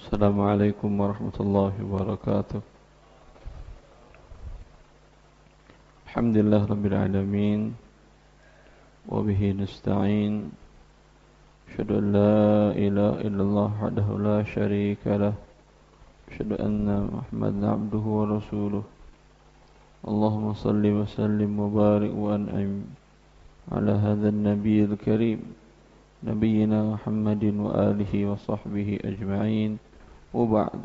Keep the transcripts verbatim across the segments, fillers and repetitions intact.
السلام عليكم ورحمة الله وبركاته. الحمد لله رب العالمين وبه نستعين. أشهد أن لا إله إلا الله وحده لا شريك له. أشهد أن محمدا عبده ورسوله. اللهم صل وسلم وبارك وأنعم على هذا النبي الكريم نبينا محمد وآله وصحبه أجمعين وبعد.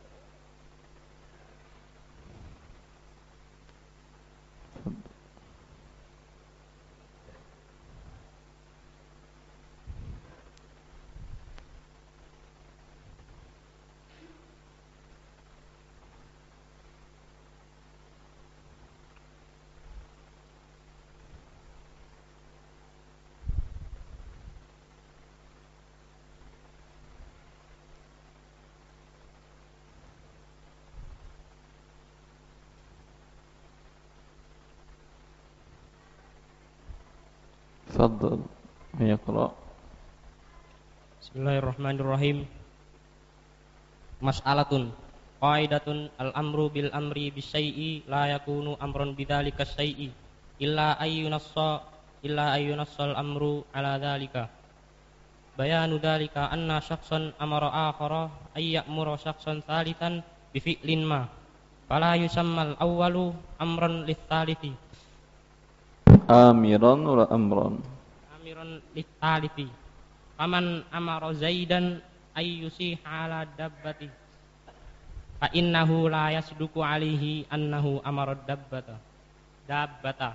تفضل يقرأ. Bismillahirrahmanirrahim. Mas'alatun qaidatun al-amru bil amri bisyai'i la yakunu amrun bidzalika syai'i illa ayyunassa illa ayyunassal amru ala dzalika. Bayanu dzalika anna syakhsan amara akhara ay ya'muru syakhsan tsalitsan bi fi'lin ma fala yusammal awwalu amran lis-tsalithi amiran wa amran amiran lis-tsalithi faman amara zaidan ay yusiha ala dabbati fa innahu la yasduqu alaihi annahu amara dabbata dabbata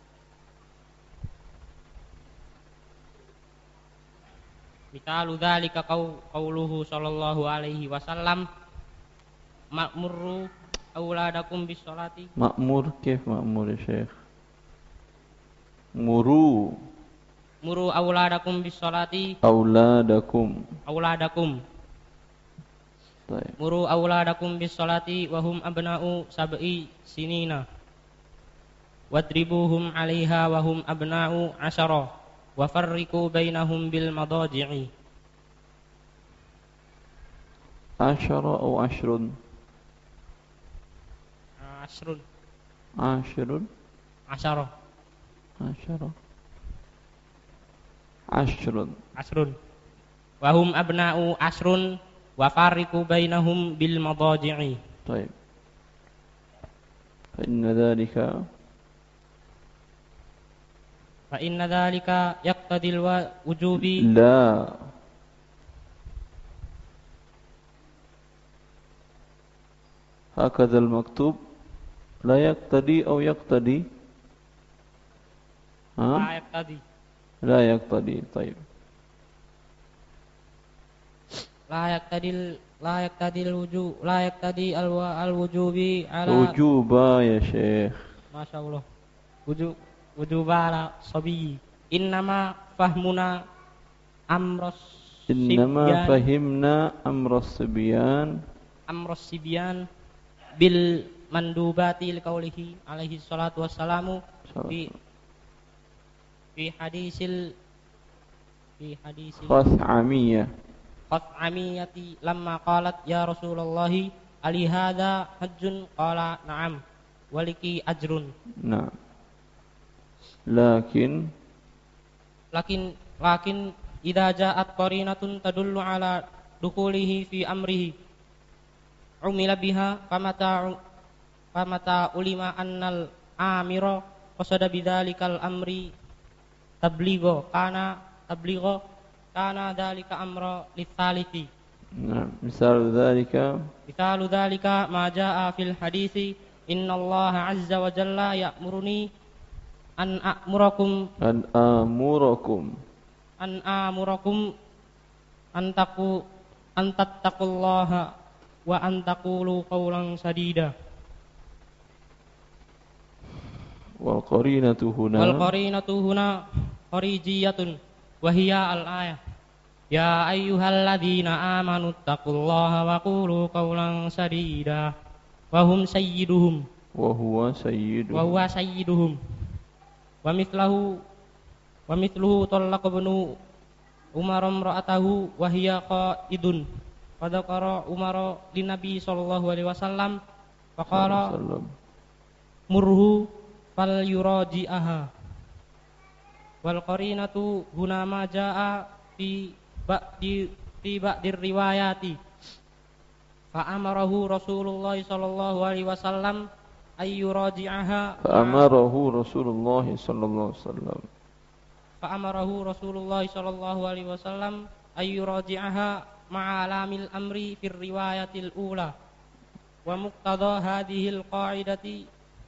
mitalu dzalika qauluhu sallallahu alaihi wasallam ma'muru auladakum bis sholati. ma'mur kif ma'mur ya syekh? muru muru auladakum bis sholati auladakum auladakum Baik. muru auladakum bis sholati wa hum abna'u sab'i sinina wadribuhum 'alaiha wa hum abna'u asyara wa farriqu bainahum bil madaji'i. asyara atau ashrun? asrun ashrun asyara asyara ashrun asrun wa hum abna'u asrun wa farriqu bainahum bil madaji'i. طيب فإن ذلك fa inna dzalika yaqtadil wujubi لا هكذا المكتوب لا يقتدي أو يقتدي ها؟ la yaqtadi لا يقتدي. طيب la yaqtadil la yaqtadil wujub la yaqtadi al al wujubi ala وجوبا يا شيخ. Masya Allah. Wujub wujuba ala sabi innama fahmuna amros إنما sibyan فهمنا أمر الصبيان amros sibyan bil mandubati liqaulihi alaihi salatu wassalamu fi fi hadisil fi hadisil خثعمية qat'amiyati lamma qalat ya Rasulullahi ali hadza hajjun qala na'am waliki ajrun. نعم لكن lakin lakin idza ja'at qarinatun tadullu ala dukhulihi fi amrihi umila biha famata famata ulima annal amira qasada bidzalikal amri tabligho kana tabligho kana dzalika amra litsalithi. نعم مثال ذلك Mithalu dzalika ma jaa'a fil hadisi innallaha azza wa jalla ya'muruni an a'murakum أن آمركم an amurakum antaku antattaqullaha wa antaqulu qawlan sadida. والقرينة هنا Wal qarinatu huna qarijiyatun wa hiya al ayah ya ayyuhalladzina amanu taqullaha wa qulu qawlan sadida wa hum sayyiduhum وهو سيد wa huwa sayyiduhum wa mithlahu wa mithluhu talaqa ibnu Umar imra'atahu wa hiya qaidun fadzakara Umar lin Nabi sallallahu alaihi wasallam faqala Sallam. murhu fal yuraji'aha wal qarinatu huna ma jaa fi ba'di fi ba'dir riwayati fa amarahu Rasulullah sallallahu alaihi wasallam ay yuraji'aha Fa'amarahu Rasulullah sallallahu alaihi wasallam. fa amarahu Rasulullah sallallahu alaihi wasallam ay yuraji'aha ma'alamil amri fir riwayatil ula wa muqtada hadhil qa'idati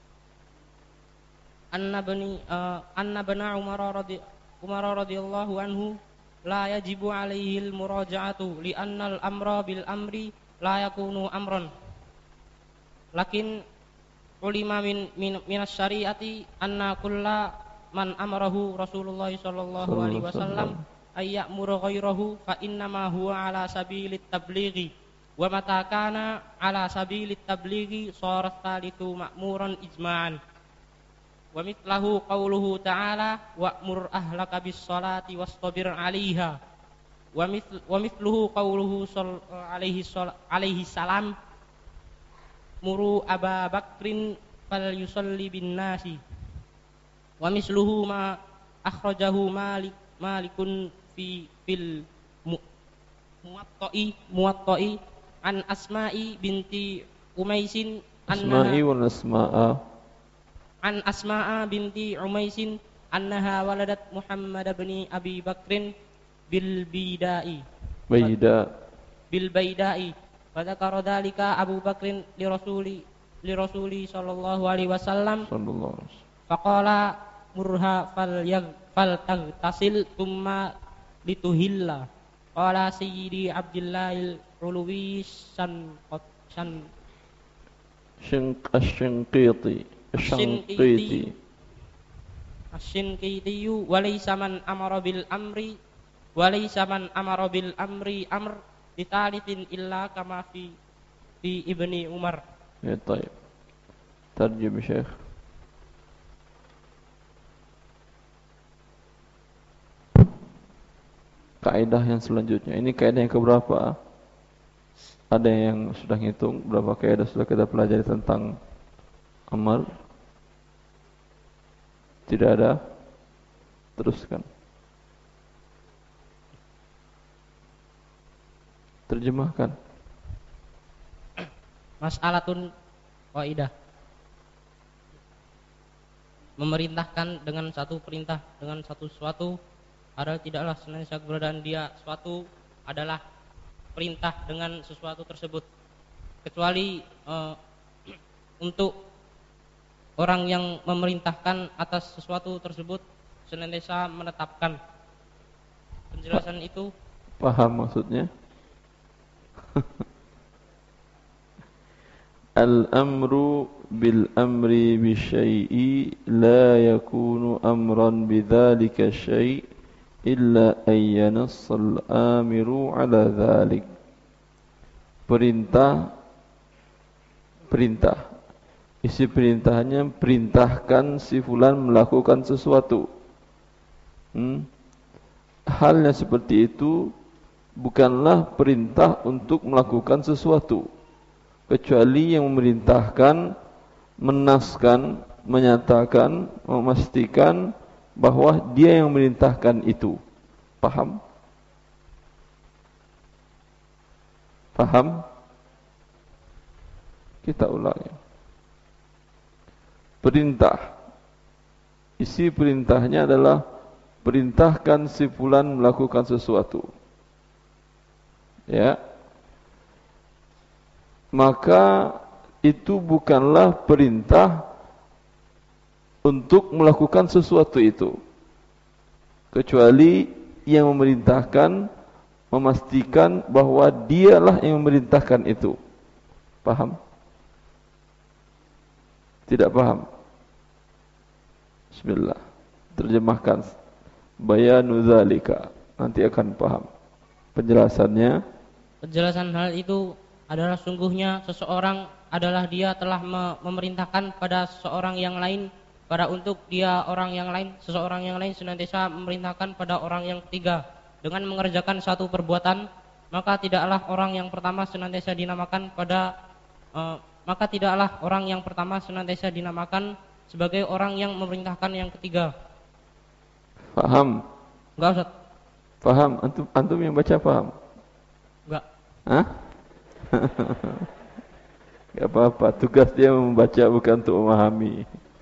anna bani uh, anna bana Umar radhi Umar radhiyallahu anhu la yajibu alaihi al muraja'atu li anna al amra bil amri la yakunu amran lakin ulima min min minas syari'ati anna kulla man amarahu Rasulullah sallallahu alaihi wasallam ay ya'muru ghairahu fa inna ma huwa ala sabilit tablighi wa mata kana ala sabilit tablighi sara tsalithu ma'muran ijma'an wa mithlahu qauluhu ta'ala wa'mur ahlaka bis salati wastabir 'alaiha wa mithl wa mithluhu qauluhu alaihi alaihi salam muru Aba Bakrin fal yusalli bin nasi wa misluhu ma akhrajahu Malik Malikun fi fil muwatta'i muwatta'i an Asma'i binti Umaisin Asma'i wal asma'a. an Asma'a binti Umaisin annaha waladat Muhammad bin Abi Bakrin bil bida'i Baida. bil baida'i wa dzakara dzalika Abu Bakrin li rasuli li rasuli sallallahu alaihi wasallam Sallallahu alaihi wasallam. faqala murha fal yag fal taghtasil thumma lituhilla qala sayyidi Abdullah al-Uluwi san san Shinq Ash-Shinqiti. Ash-Shinqiti. Asy-Shinqiti walaysa man amara bil amri walaysa man amara bil amri amr ditalithin illa kama fi fi Ibni Umar. Ya, طيب. Tarjim Syekh. Kaidah yang selanjutnya. Ini kaidah yang keberapa? Ada yang sudah ngitung berapa kaidah sudah kita pelajari tentang amar? Tidak ada? Teruskan. Terjemahkan. Mas'alatun qaidah. Memerintahkan dengan satu perintah dengan satu sesuatu adalah tidaklah senantiasa keberadaan dia suatu adalah perintah dengan sesuatu tersebut kecuali uh, untuk orang yang memerintahkan atas sesuatu tersebut senantiasa menetapkan. Penjelasan itu paham maksudnya? Al-amru bil amri bi syai'i la yakunu amran bidzalika syai' illa ayyanassal amiru ala dzalik. Perintah perintah isi perintahnya perintahkan si fulan melakukan sesuatu. Hmm? Halnya seperti itu bukanlah perintah untuk melakukan sesuatu, kecuali yang memerintahkan, menaskan, menyatakan, memastikan bahwa dia yang memerintahkan itu. Paham? Paham? Kita ulangi. Perintah. Isi perintahnya adalah perintahkan si fulan melakukan sesuatu. Ya. Maka itu bukanlah perintah untuk melakukan sesuatu itu, kecuali yang memerintahkan memastikan bahwa dialah yang memerintahkan itu. Paham? Tidak paham? Bismillah. Terjemahkan bayanu dzalika. Nanti akan paham. Penjelasannya, penjelasan hal itu adalah sungguhnya seseorang adalah dia telah memerintahkan pada seorang yang lain pada untuk dia orang yang lain, seseorang yang lain senantiasa memerintahkan pada orang yang ketiga dengan mengerjakan satu perbuatan maka tidaklah orang yang pertama senantiasa dinamakan pada uh, maka tidaklah orang yang pertama senantiasa dinamakan sebagai orang yang memerintahkan yang ketiga. Paham? Enggak, Ustaz? Paham? Antum antum yang baca paham? Enggak. Hah? Enggak apa-apa, tugas dia membaca bukan untuk memahami.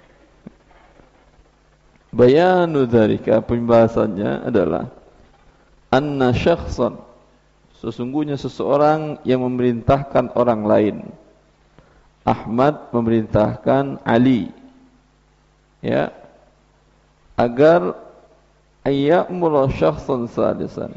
Bayanu dzalika, pembahasannya adalah anna syakhsan, sesungguhnya seseorang yang memerintahkan orang lain. Ahmad memerintahkan Ali, ya, agar ayyamul syakhsan salisan.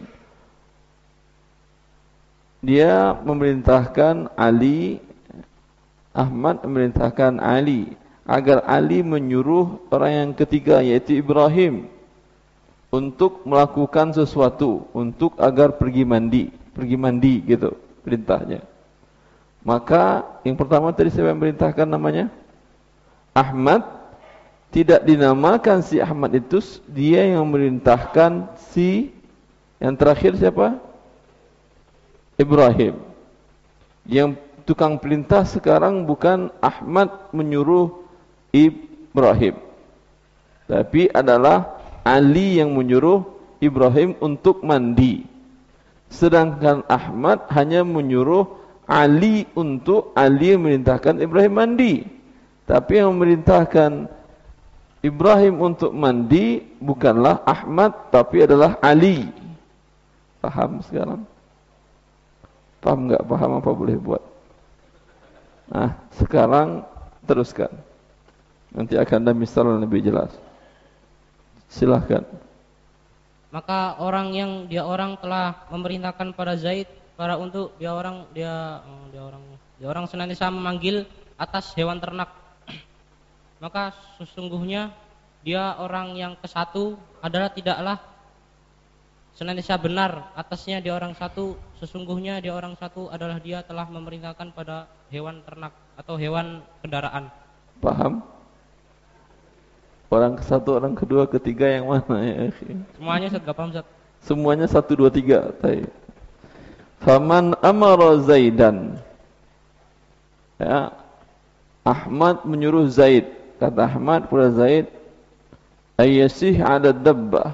Dia memerintahkan Ali, Ahmad memerintahkan Ali agar Ali menyuruh orang yang ketiga yaitu Ibrahim untuk melakukan sesuatu, untuk agar pergi mandi, pergi mandi gitu perintahnya. Maka yang pertama tadi saya memerintahkan namanya Ahmad, tidak dinamakan si Ahmad itu, dia yang memerintahkan si yang terakhir siapa? Ibrahim. Yang tukang perintah sekarang bukan Ahmad menyuruh Ibrahim, tapi adalah Ali yang menyuruh Ibrahim untuk mandi. Sedangkan Ahmad hanya menyuruh Ali untuk Ali memerintahkan Ibrahim mandi. Tapi yang memerintahkan Ibrahim untuk mandi bukanlah Ahmad, tapi adalah Ali. Paham sekarang? Paham enggak? Paham apa boleh buat? Nah, sekarang teruskan. Nanti akan ada misal yang lebih jelas. Silahkan. Maka orang yang dia orang telah memerintahkan pada Zaid para untuk dia orang dia dia orang dia orang senantiasa memanggil atas hewan ternak. Maka sesungguhnya dia orang yang ke satu adalah tidaklah senantiasa benar atasnya dia orang satu. Sesungguhnya dia orang satu adalah dia telah memerintahkan pada hewan ternak atau hewan kendaraan. Paham? Orang ke satu, orang kedua, ketiga yang mana ya? Semuanya Ustaz, enggak paham Ustaz. Semuanya satu, dua, tiga. Faman amara Zaidan, ya, Ahmad menyuruh Zaid. Kata Ahmad kepada Zaid, ayyasih ada dabbah.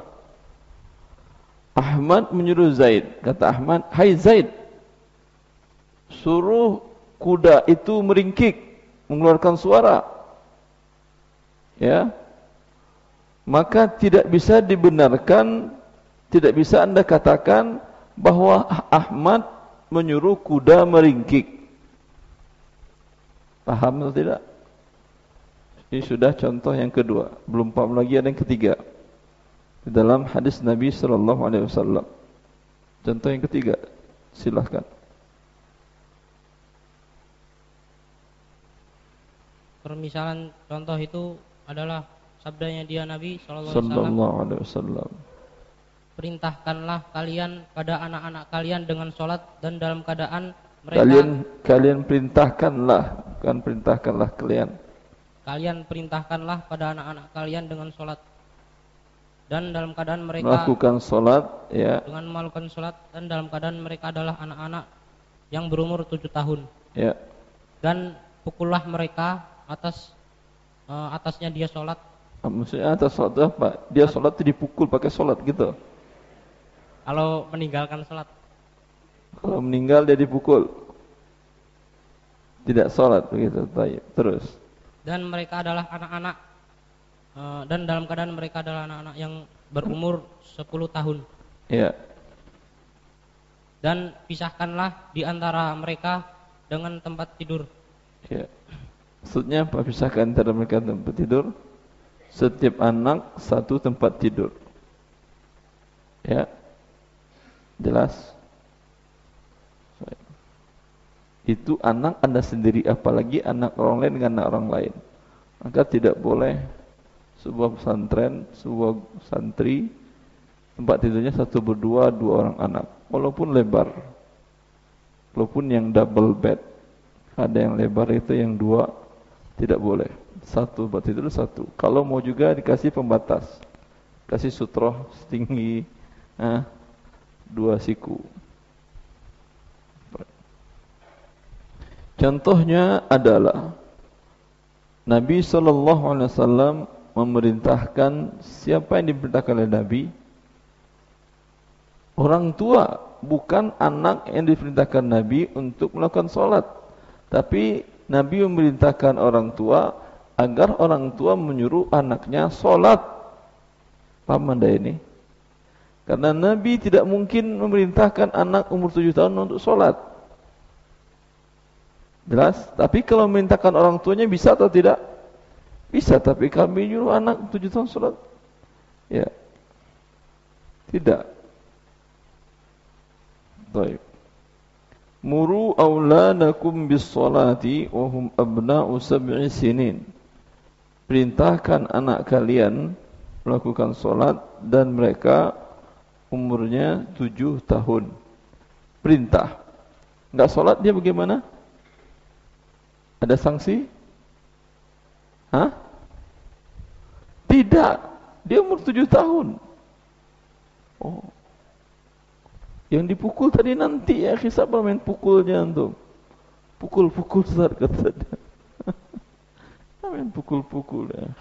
Ahmad menyuruh Zaid. Kata Ahmad, hai Zaid, suruh kuda itu meringkik, mengeluarkan suara. Ya, maka tidak bisa dibenarkan, tidak bisa anda katakan bahwa Ahmad menyuruh kuda meringkik. Paham atau tidak? Ini sudah contoh yang kedua. Belum paham lagi, ada yang ketiga. Di dalam hadis Nabi sallallahu alaihi wasallam. Contoh yang ketiga, silahkan. Permisalan contoh itu adalah sabdanya dia Nabi sallallahu alaihi wasallam. Perintahkanlah kalian pada anak-anak kalian dengan sholat dan dalam keadaan mereka Kalian kalian perintahkanlah, bukan perintahkanlah kalian. Kalian perintahkanlah pada anak-anak kalian dengan sholat dan dalam keadaan mereka melakukan sholat, ya. Dengan melakukan sholat dan dalam keadaan mereka adalah anak-anak yang berumur tujuh tahun. Ya. Dan pukullah mereka atas uh, atasnya dia sholat. Maksudnya atas sholat itu apa? Dia sholat itu dipukul pakai sholat gitu. Kalau meninggalkan sholat. Kalau meninggal dia dipukul. Tidak sholat begitu. Baik. Terus. Dan mereka adalah anak-anak uh, dan dalam keadaan mereka adalah anak-anak yang berumur sepuluh tahun. Ya. Dan pisahkanlah di antara mereka dengan tempat tidur. Ya. Maksudnya apa? Pisahkan antara mereka tempat tidur. Setiap anak satu tempat tidur. Ya. Jelas. Itu anak anda sendiri, apalagi anak orang lain dengan anak orang lain. Maka tidak boleh sebuah pesantren, sebuah santri tempat tidurnya satu berdua, dua orang anak, walaupun lebar, walaupun yang double bed. Ada yang lebar itu yang dua, tidak boleh. Satu tempat tidur satu. Kalau mau juga dikasih pembatas, kasih sutroh setinggi ah, dua siku. Contohnya adalah Nabi sallallahu alaihi wasallam memerintahkan, siapa yang diperintahkan oleh Nabi? Orang tua, bukan anak yang diperintahkan Nabi untuk melakukan salat. Tapi Nabi memerintahkan orang tua agar orang tua menyuruh anaknya salat. Paham Anda ini? Karena Nabi tidak mungkin memerintahkan anak umur tujuh tahun untuk salat. Jelas? Tapi kalau memerintahkan orang tuanya bisa atau tidak? Bisa, tapi kami nyuruh anak tujuh tahun salat. Ya. Tidak. Baik. Muru auladakum bis-salati wa hum abna'u sab'i sinin. Perintahkan anak kalian melakukan salat dan mereka umurnya tujuh tahun. Perintah. Enggak salat dia bagaimana? Ada sanksi? Hah? Tidak. Dia umur tujuh tahun. Oh. Yang dipukul tadi nanti ya, siapa main pukulnya antum? Pukul-pukul Ustaz kata dia. Main pukul-pukul ya.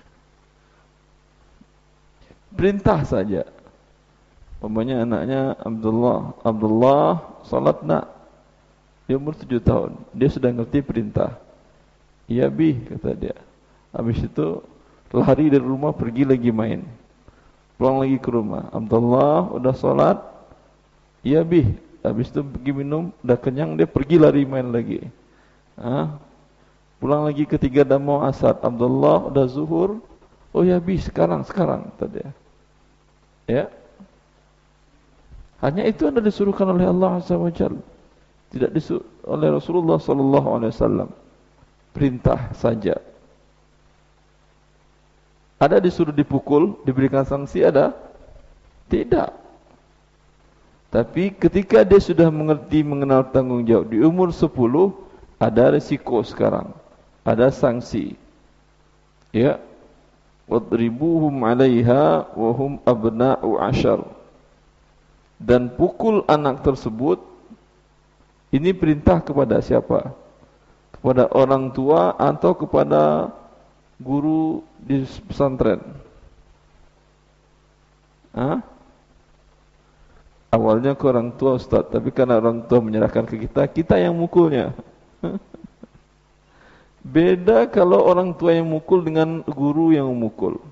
Perintah saja. Umpamanya anaknya Abdullah, Abdullah salat nak. Dia umur tujuh tahun. Dia sudah ngerti perintah. Iya bi, kata dia. Habis itu lari dari rumah, pergi lagi main. Pulang lagi ke rumah. Abdullah udah salat. Iya bi. Habis itu pergi minum, udah kenyang, dia pergi lari main lagi. Ah, pulang lagi ketiga dah mau asar. Abdullah udah zuhur. Oh ya bi, sekarang sekarang kata dia. Ya. Hanya itu yang disuruhkan oleh Allah Azza wa Jalla. Tidak disuruh oleh Rasulullah sallallahu alaihi wasallam. Perintah saja. Ada disuruh dipukul, diberikan sanksi ada? Tidak. Tapi ketika dia sudah mengerti, mengenal tanggung jawab, di umur sepuluh ada risiko sekarang. Ada sanksi. Ya. Wadribuhum 'alaiha wa hum abna'u 'ashar. Dan pukul anak tersebut. Ini perintah kepada siapa? Kepada orang tua atau kepada guru di pesantren? Hah? Awalnya ke orang tua Ustaz, tapi karena orang tua menyerahkan ke kita, kita yang mukulnya. Beda kalau orang tua yang mukul dengan guru yang memukul.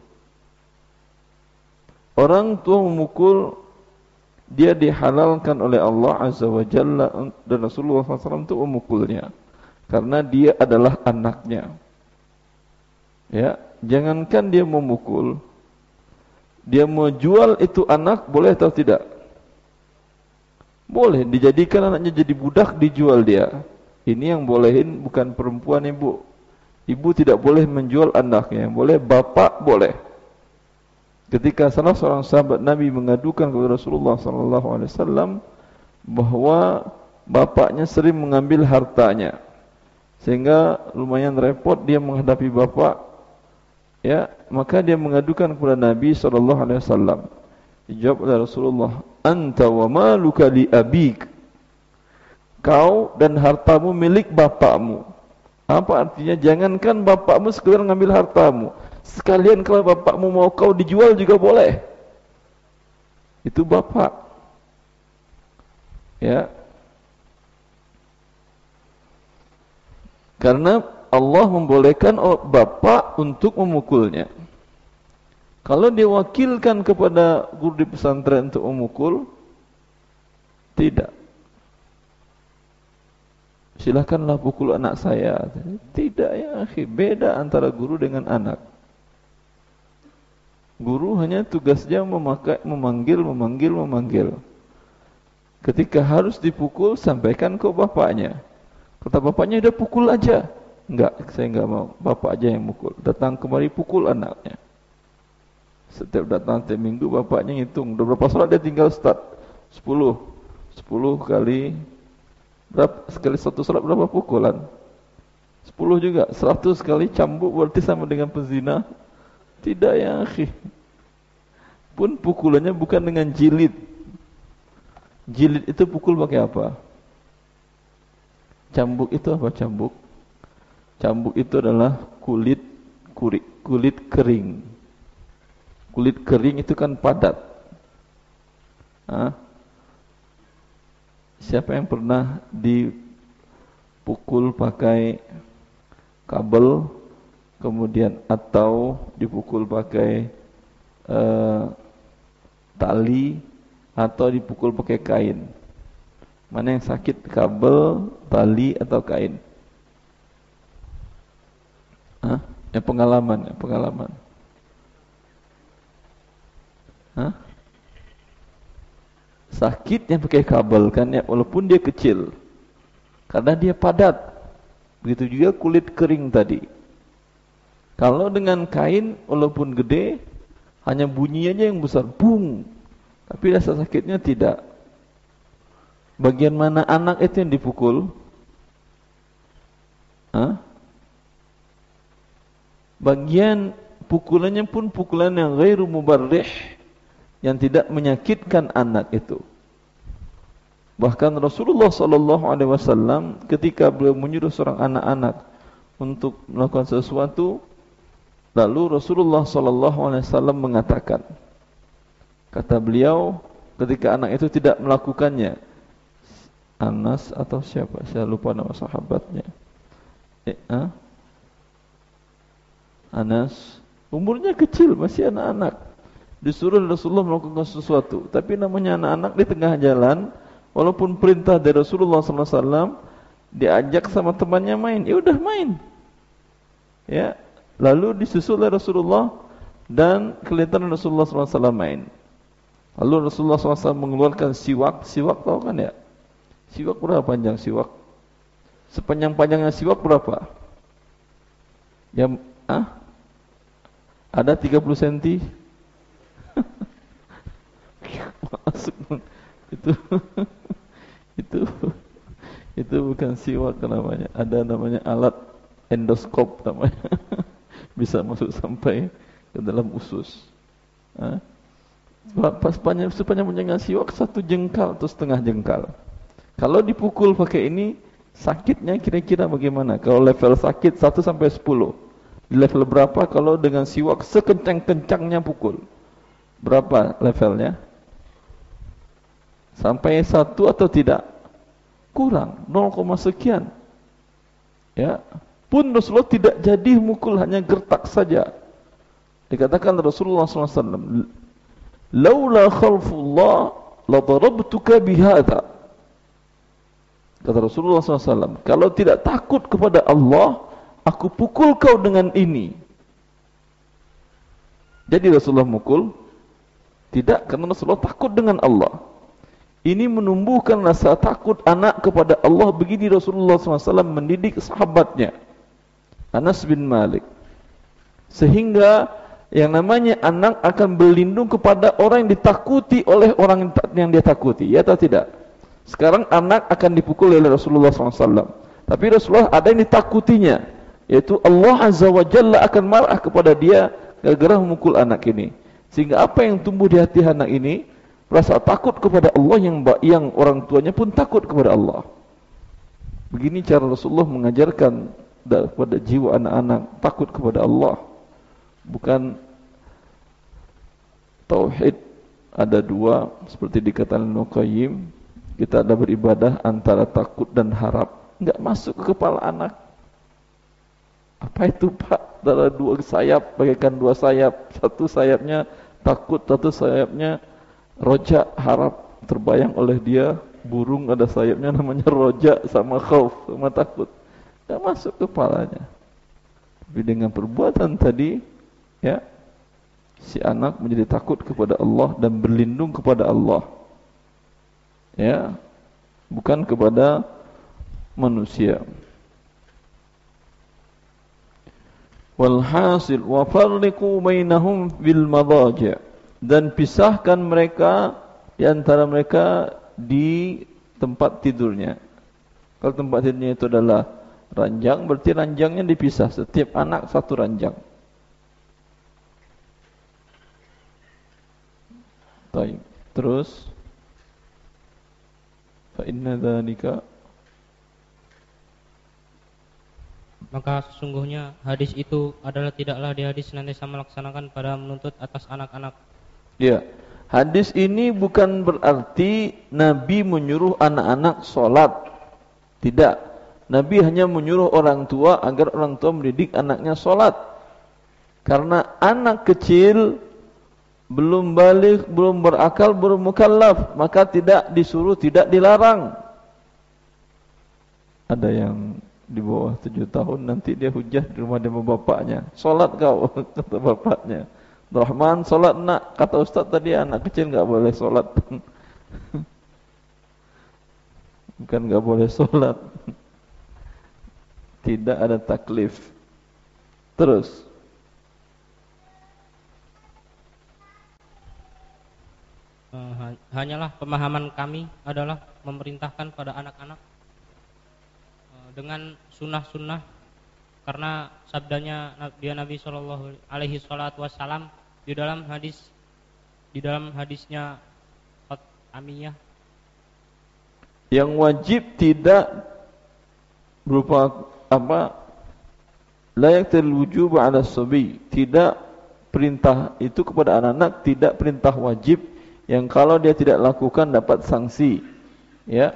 Orang tua memukul, dia dihalalkan oleh Allah Azza wa Jalla dan Rasulullah sallallahu alaihi wasallam untuk memukulnya. Karena dia adalah anaknya. Ya, jangankan dia memukul, dia mau jual itu anak, boleh atau tidak? Boleh, dijadikan anaknya jadi budak, dijual dia. Ini yang bolehin bukan perempuan ibu. Ibu tidak boleh menjual anaknya, boleh bapak boleh. Ketika salah seorang sahabat Nabi mengadukan kepada Rasulullah sallallahu alaihi wasallam bahwa bapaknya sering mengambil hartanya, sehingga lumayan repot dia menghadapi bapak, ya, maka dia mengadukan kepada Nabi sallallahu alaihi wasallam. Dijawab oleh Rasulullah, "Anta wa maluka li abik." Kau dan hartamu milik bapakmu. Apa artinya? Jangankan bapakmu sekedar ngambil hartamu, sekalian kalau bapakmu mau kau dijual juga boleh. Itu bapak. Ya. Karena Allah membolehkan bapak untuk memukulnya. Kalau diwakilkan kepada guru di pesantren untuk memukul, tidak. Silakanlah pukul anak saya. Tidak ya akhi, beda antara guru dengan anak. Guru hanya tugasnya memakai, memanggil, memanggil, memanggil. Ketika harus dipukul, sampaikan ke bapaknya. Kata bapaknya, udah pukul aja. Enggak, saya enggak mau. Bapak aja yang mukul. Datang kemari pukul anaknya. Setiap datang tiap minggu bapaknya ngitung. Udah berapa salat dia tinggal start? Sepuluh. Sepuluh kali. Berapa? Sekali satu salat berapa pukulan? Sepuluh juga. Seratus kali cambuk berarti sama dengan pezina? Tidak ya akhi. Pun pukulannya bukan dengan jilid. Jilid itu pukul pakai apa? Cambuk itu apa cambuk? Cambuk itu adalah kulit kulit, kulit kering. Kulit kering itu kan padat. Hah? Siapa yang pernah dipukul pakai kabel, kemudian atau dipukul pakai uh, tali, atau dipukul pakai kain? Mana yang sakit, kabel, tali, atau kain? Hah? Yang pengalaman, yang pengalaman. Hah? Sakit yang pakai kabel kan ya, walaupun dia kecil, karena dia padat. Begitu juga kulit kering tadi. Kalau dengan kain, walaupun gede, hanya bunyi aja yang besar, bung, tapi rasa sakitnya tidak. Bagian mana anak itu yang dipukul? Hah? Bagian pukulannya pun pukulan yang ghairu mubarrih, yang tidak menyakitkan anak itu. Bahkan Rasulullah sallallahu alaihi wasallam ketika beliau menyuruh seorang anak-anak untuk melakukan sesuatu, lalu Rasulullah sallallahu alaihi wasallam mengatakan, kata beliau ketika anak itu tidak melakukannya, Anas atau siapa, saya lupa nama sahabatnya, eh, ah? Anas, umurnya kecil, masih anak-anak, disuruh Rasulullah melakukan sesuatu, tapi namanya anak-anak di tengah jalan, walaupun perintah dari Rasulullah sallallahu alaihi wasallam, diajak sama temannya main, ya udah main, ya, lalu disusul oleh Rasulullah dan kelihatan Rasulullah sallallahu alaihi wasallam main. Lalu Rasulullah sallallahu alaihi wasallam mengeluarkan siwak, siwak tahu kan ya? Siwak berapa panjang siwak? Sepanjang-panjangnya siwak berapa? Ya, ah? Ada tiga puluh sentimeter. Masuk itu itu itu bukan siwak namanya, ada namanya alat endoskop namanya. Bisa masuk sampai ke dalam usus. Hah? Pas panjang sepanjang panjangnya siwak satu jengkal atau setengah jengkal. Kalau dipukul pakai ini, sakitnya kira-kira bagaimana? Kalau level sakit satu sampai sepuluh, di level berapa kalau dengan siwak sekencang-kencangnya pukul? Berapa levelnya? Sampai satu atau tidak? Kurang, nol, sekian. Ya, pun Rasulullah tidak jadi mukul, hanya gertak saja. Dikatakan Rasulullah sallallahu alaihi wasallam, "Laula khalfullah la darabtuka bihadza." Kata Rasulullah sallallahu alaihi wasallam, kalau tidak takut kepada Allah, aku pukul kau dengan ini. Jadi Rasulullah mukul? Tidak, karena Rasulullah takut dengan Allah. Ini menumbuhkan rasa takut anak kepada Allah. Begini Rasulullah sallallahu alaihi wasallam mendidik sahabatnya, Anas bin Malik, sehingga yang namanya anak akan berlindung kepada orang yang ditakuti oleh orang yang dia takuti, ya atau tidak? Sekarang anak akan dipukul oleh Rasulullah sallallahu alaihi wasallam, tapi Rasulullah ada yang ditakutinya, yaitu Allah Azza wa Jalla akan marah kepada dia gara-gara memukul anak ini. Sehingga apa yang tumbuh di hati anak ini? Rasa takut kepada Allah, yang yang orang tuanya pun takut kepada Allah. Begini cara Rasulullah mengajarkan kepada jiwa anak-anak takut kepada Allah. Bukan tauhid ada dua, seperti dikatakan Ibnu Qayyim, kita ada beribadah antara takut dan harap. Enggak masuk ke kepala anak. Apa itu Pak? Ada dua sayap, bagaikan dua sayap. Satu sayapnya takut, satu sayapnya roja, harap. Terbayang oleh dia burung ada sayapnya namanya roja, sama khauf, sama takut. Enggak masuk ke kepalanya. Tapi dengan perbuatan tadi, ya, si anak menjadi takut kepada Allah dan berlindung kepada Allah, ya, bukan kepada manusia. Walhasil wa farriqu bainahum bil madaji', dan pisahkan mereka di antara mereka di tempat tidurnya. Kalau tempat tidurnya itu adalah ranjang, berarti ranjangnya dipisah, setiap anak satu ranjang. Baik, terus fa inna dzalika Maka sesungguhnya hadis itu adalah tidaklah di hadis senantiasa melaksanakan pada menuntut atas anak-anak. Ya, hadis ini bukan berarti Nabi menyuruh anak-anak sholat. Tidak. Nabi hanya menyuruh orang tua agar orang tua mendidik anaknya sholat. Karena anak kecil belum balik, belum berakal, belum mukallaf, maka tidak disuruh, tidak dilarang. Ada yang di bawah tujuh tahun nanti dia hujah di rumah dia sama bapaknya. Sholat kau, kata bapaknya. Rahman, sholat nak. Kata ustaz tadi anak kecil enggak boleh sholat. Bukan enggak boleh sholat. Tidak ada taklif. Terus. Uh, hanyalah pemahaman kami adalah memerintahkan pada anak-anak uh, dengan sunnah-sunnah, karena sabdanya dia Nabi Shallallahu Alaihi Wasallam di dalam hadis di dalam hadisnya Amiyah, yang wajib tidak berupa apa, layak terwujub ala sabi, tidak perintah itu kepada anak-anak, tidak perintah wajib yang kalau dia tidak lakukan dapat sanksi. Ya,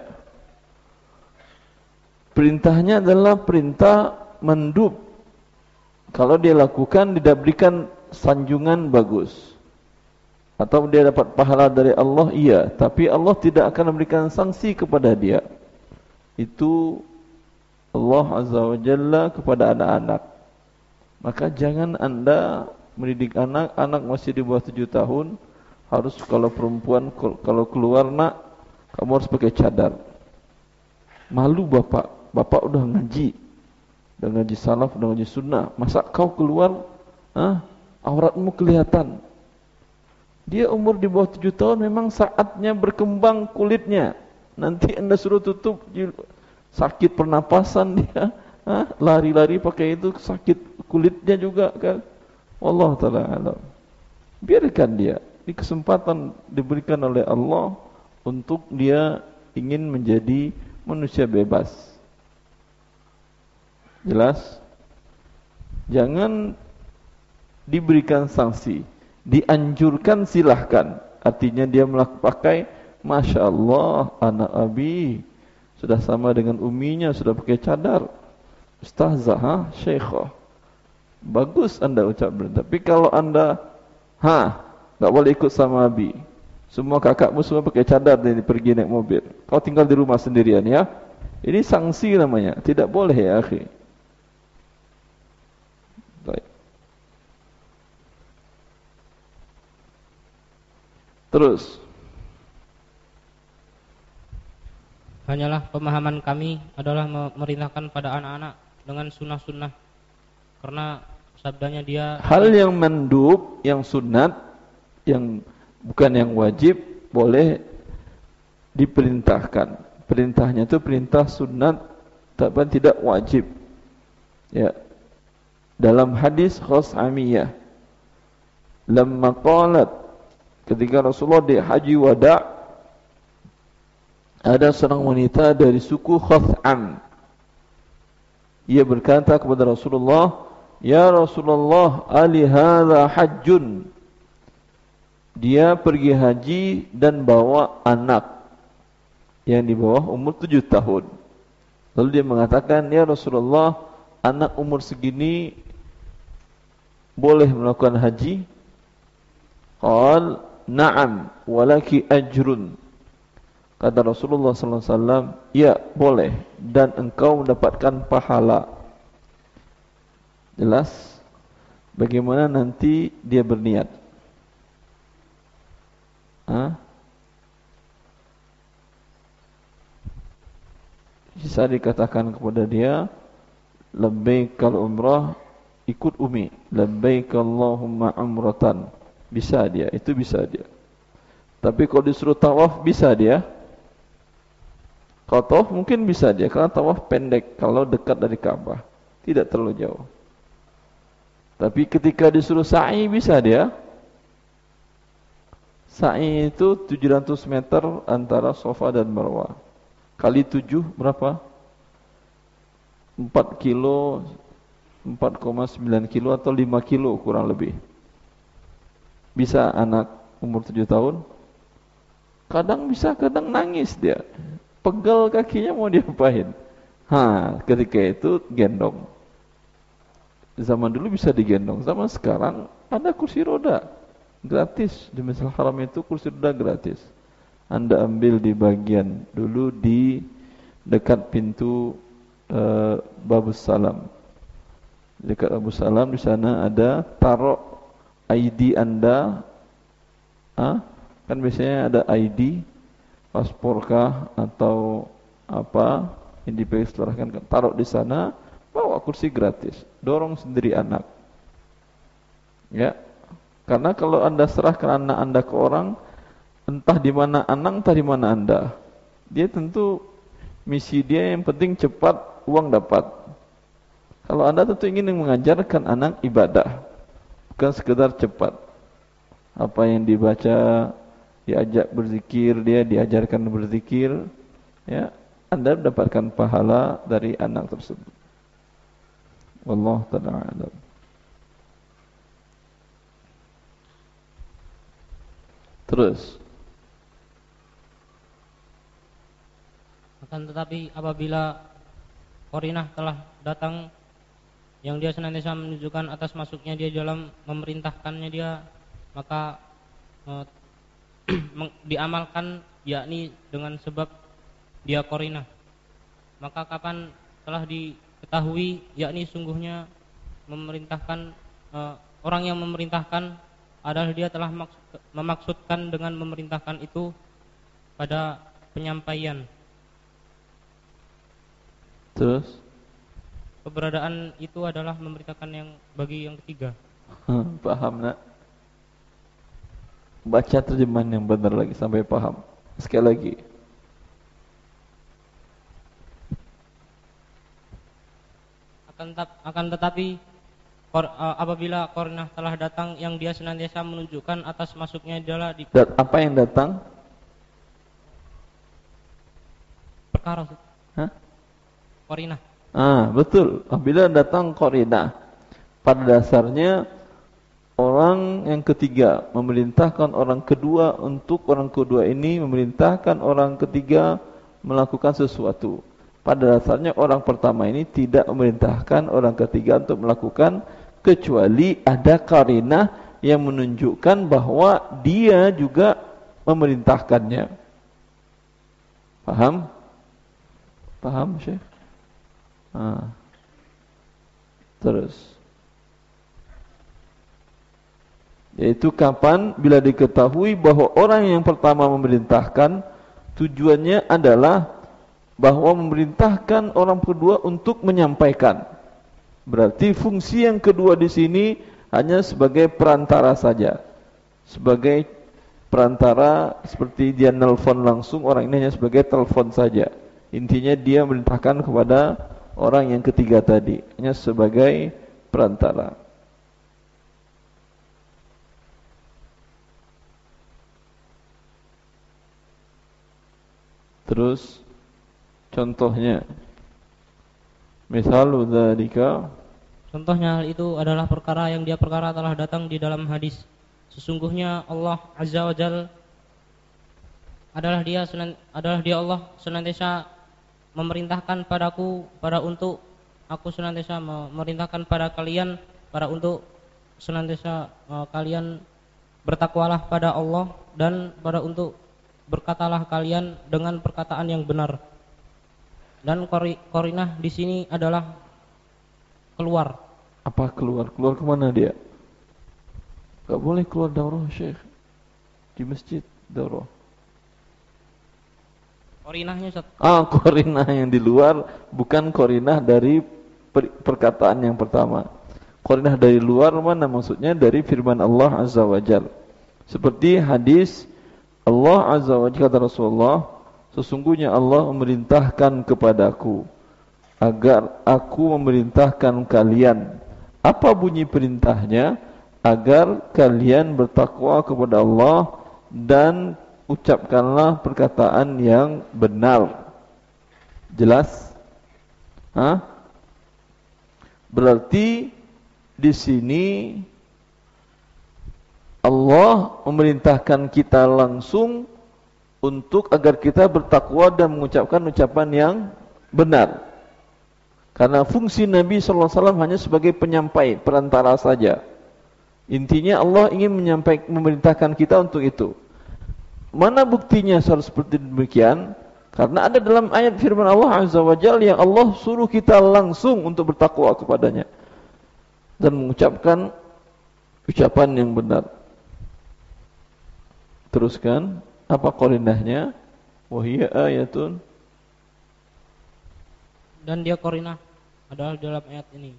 perintahnya adalah perintah mandub. Kalau dia lakukan tidak berikan sanjungan bagus, atau dia dapat pahala dari Allah, iya, tapi Allah tidak akan memberikan sanksi kepada dia. Itu Allah Azza wa Jalla kepada anak-anak. Maka jangan anda mendidik anak, anak masih di bawah tujuh tahun, harus kalau perempuan kalau keluar nak, kamu harus pakai cadar. Malu bapak, bapak udah ngaji, udah ngaji salaf, udah ngaji sunnah, masa kau keluar, ah, auratmu kelihatan. Dia umur di bawah tujuh tahun memang saatnya berkembang kulitnya. Nanti anda suruh tutup, sakit pernapasan dia, ah, lari-lari pakai itu sakit kulitnya juga kan. Wallahu ta'ala alam. Biarkan dia, ini kesempatan diberikan oleh Allah untuk dia ingin menjadi manusia bebas. Jelas? Jangan diberikan sanksi, dianjurkan silahkan. Artinya dia melakukan, Masya Allah, anak abi sudah sama dengan uminya, sudah pakai cadar. Ustazah, ha? Syekhah, bagus anda ucap benar. Tapi kalau anda, ha, tak boleh ikut sama abi, semua kakakmu semua pakai cadar dan pergi naik mobil, kau tinggal di rumah sendirian ya, ini sanksi namanya, tidak boleh ya akhi. Baik. Terus, hanyalah pemahaman kami adalah memerintahkan pada anak-anak dengan sunnah-sunnah, karena sabdanya dia hal yang mandub, yang sunat, yang bukan yang wajib, boleh diperintahkan. Perintahnya itu perintah sunat, tapi tidak wajib. Ya. Dalam hadis Khas'amiyah, lamma qalat, ketika Rasulullah di haji wada', ada seorang wanita dari suku Khas'am. Ia berkata kepada Rasulullah, Ya Rasulullah, ali hadza hajjun. Dia pergi haji dan bawa anak yang di bawah umur tujuh tahun. Lalu dia mengatakan, Ya Rasulullah, anak umur segini boleh melakukan haji? Qal, na'am, walaki ajrun. Kata Rasulullah sallallahu alaihi wasallam, ya boleh, dan engkau mendapatkan pahala. Jelas? Bagaimana nanti dia berniat? Hah? Bisa dikatakan kepada dia, labbaikal umrah, ikut umi, labbaik Allahumma umratan. Bisa dia, itu bisa dia. Tapi kalau disuruh tawaf, bisa dia? Kalau tawaf mungkin bisa dia, karena tawaf pendek kalau dekat dari Ka'bah, tidak terlalu jauh. Tapi ketika disuruh sa'i, bisa dia? Sa'i itu tujuh ratus meter antara Safa dan Marwah. Kali tujuh berapa? empat kilo empat koma sembilan kilo atau lima kilo kurang lebih. Bisa anak umur tujuh tahun? Kadang bisa, kadang nangis dia. Pegel kakinya mau diapain? Ha, ketika itu gendong. Zaman dulu bisa digendong, zaman sekarang ada kursi roda gratis. Di Masjidil Haram itu kursi roda gratis. Anda ambil di bagian dulu di dekat pintu uh, Babus Salam. Dekat Babus Salam di sana ada taruh I D Anda. Ah, kan biasanya ada I D, pasporkah atau apa yang dipersilahkan, taruh di sana, bawa kursi gratis, dorong sendiri anak. Ya, karena kalau Anda serahkan anak Anda ke orang, entah di mana anak, entah di mana Anda, dia tentu misi dia yang penting cepat uang dapat. Kalau Anda tentu ingin mengajarkan anak ibadah, bukan sekedar cepat. Apa yang dibaca, diajak berzikir, dia diajarkan berzikir, ya, Anda mendapatkan pahala dari anak tersebut. Wallahu ta'ala a'lam. Terus, akan tetapi apabila qarinah telah datang yang dia senantiasa menunjukkan atas masuknya dia dalam memerintahkannya dia, maka eh, diamalkan, yakni dengan sebab dia qarinah. Maka kapan telah diketahui yakni sungguhnya memerintahkan, eh, orang yang memerintahkan adalah dia telah memaksudkan dengan memerintahkan itu pada penyampaian. terus Keberadaan itu adalah memerintahkan yang bagi yang ketiga. paham nak? Baca terjemahan yang benar lagi sampai paham. Sekali lagi. Akan, akan tetapi kor, uh, apabila qarinah telah datang yang dia senantiasa menunjukkan atas masuknya adalah di Dat, apa yang datang? perkara Hah? qarinah. Ah, betul. Apabila datang qarinah, pada dasarnya orang yang ketiga memerintahkan orang kedua untuk orang kedua ini memerintahkan orang ketiga melakukan sesuatu. Pada dasarnya orang pertama ini tidak memerintahkan orang ketiga untuk melakukan kecuali ada qarinah yang menunjukkan bahwa dia juga memerintahkannya. Paham? Paham, Syekh? Ah. Terus, yaitu kapan? Bila diketahui bahwa orang yang pertama memerintahkan tujuannya adalah bahwa memerintahkan orang kedua untuk menyampaikan. Berarti fungsi yang kedua di sini hanya sebagai perantara saja. Sebagai perantara, seperti dia nelpon langsung, orang ini hanya sebagai telepon saja. Intinya dia memerintahkan kepada orang yang ketiga tadi, hanya sebagai perantara. Terus contohnya, misalu dzalika, Contohnya hal itu adalah perkara yang dia perkara telah datang di dalam hadis. Sesungguhnya Allah Azza wa Jalla adalah dia senan, adalah dia Allah senantiasa memerintahkan padaku pada untuk aku senantiasa memerintahkan pada kalian pada untuk senantiasa uh, kalian bertakwalah pada Allah dan pada untuk berkatalah kalian dengan perkataan yang benar. Dan qarinah di sini adalah keluar. Apa keluar? Keluar kemana dia? Gak boleh keluar daurah, Syekh. Di masjid daurah. Qarinahnya Ustaz. Ah, qarinah yang di luar, bukan qarinah dari per perkataan yang pertama. Qarinah dari luar mana maksudnya? Dari firman Allah Azza wa Jalla. Seperti hadis Allah Azza wa Jalla, kata Rasulullah, sesungguhnya Allah memerintahkan kepadaku agar aku memerintahkan kalian. Apa bunyi perintahnya? Agar kalian bertakwa kepada Allah dan ucapkanlah perkataan yang benar. Jelas? Hah? Berarti di sini Allah memerintahkan kita langsung untuk agar kita bertakwa dan mengucapkan ucapan yang benar. Karena fungsi Nabi sallallahu alaihi wasallam hanya sebagai penyampai, perantara saja. Intinya Allah ingin menyampaikan, memerintahkan kita untuk itu. Mana buktinya harus seperti demikian? Karena ada dalam ayat firman Allah Azza wa Jalla yang Allah suruh kita langsung untuk bertakwa kepadanya dan mengucapkan ucapan yang benar. Teruskan, apa qarinahnya? Wahia ayatun. Dan dia qarinah adalah dalam ayat ini.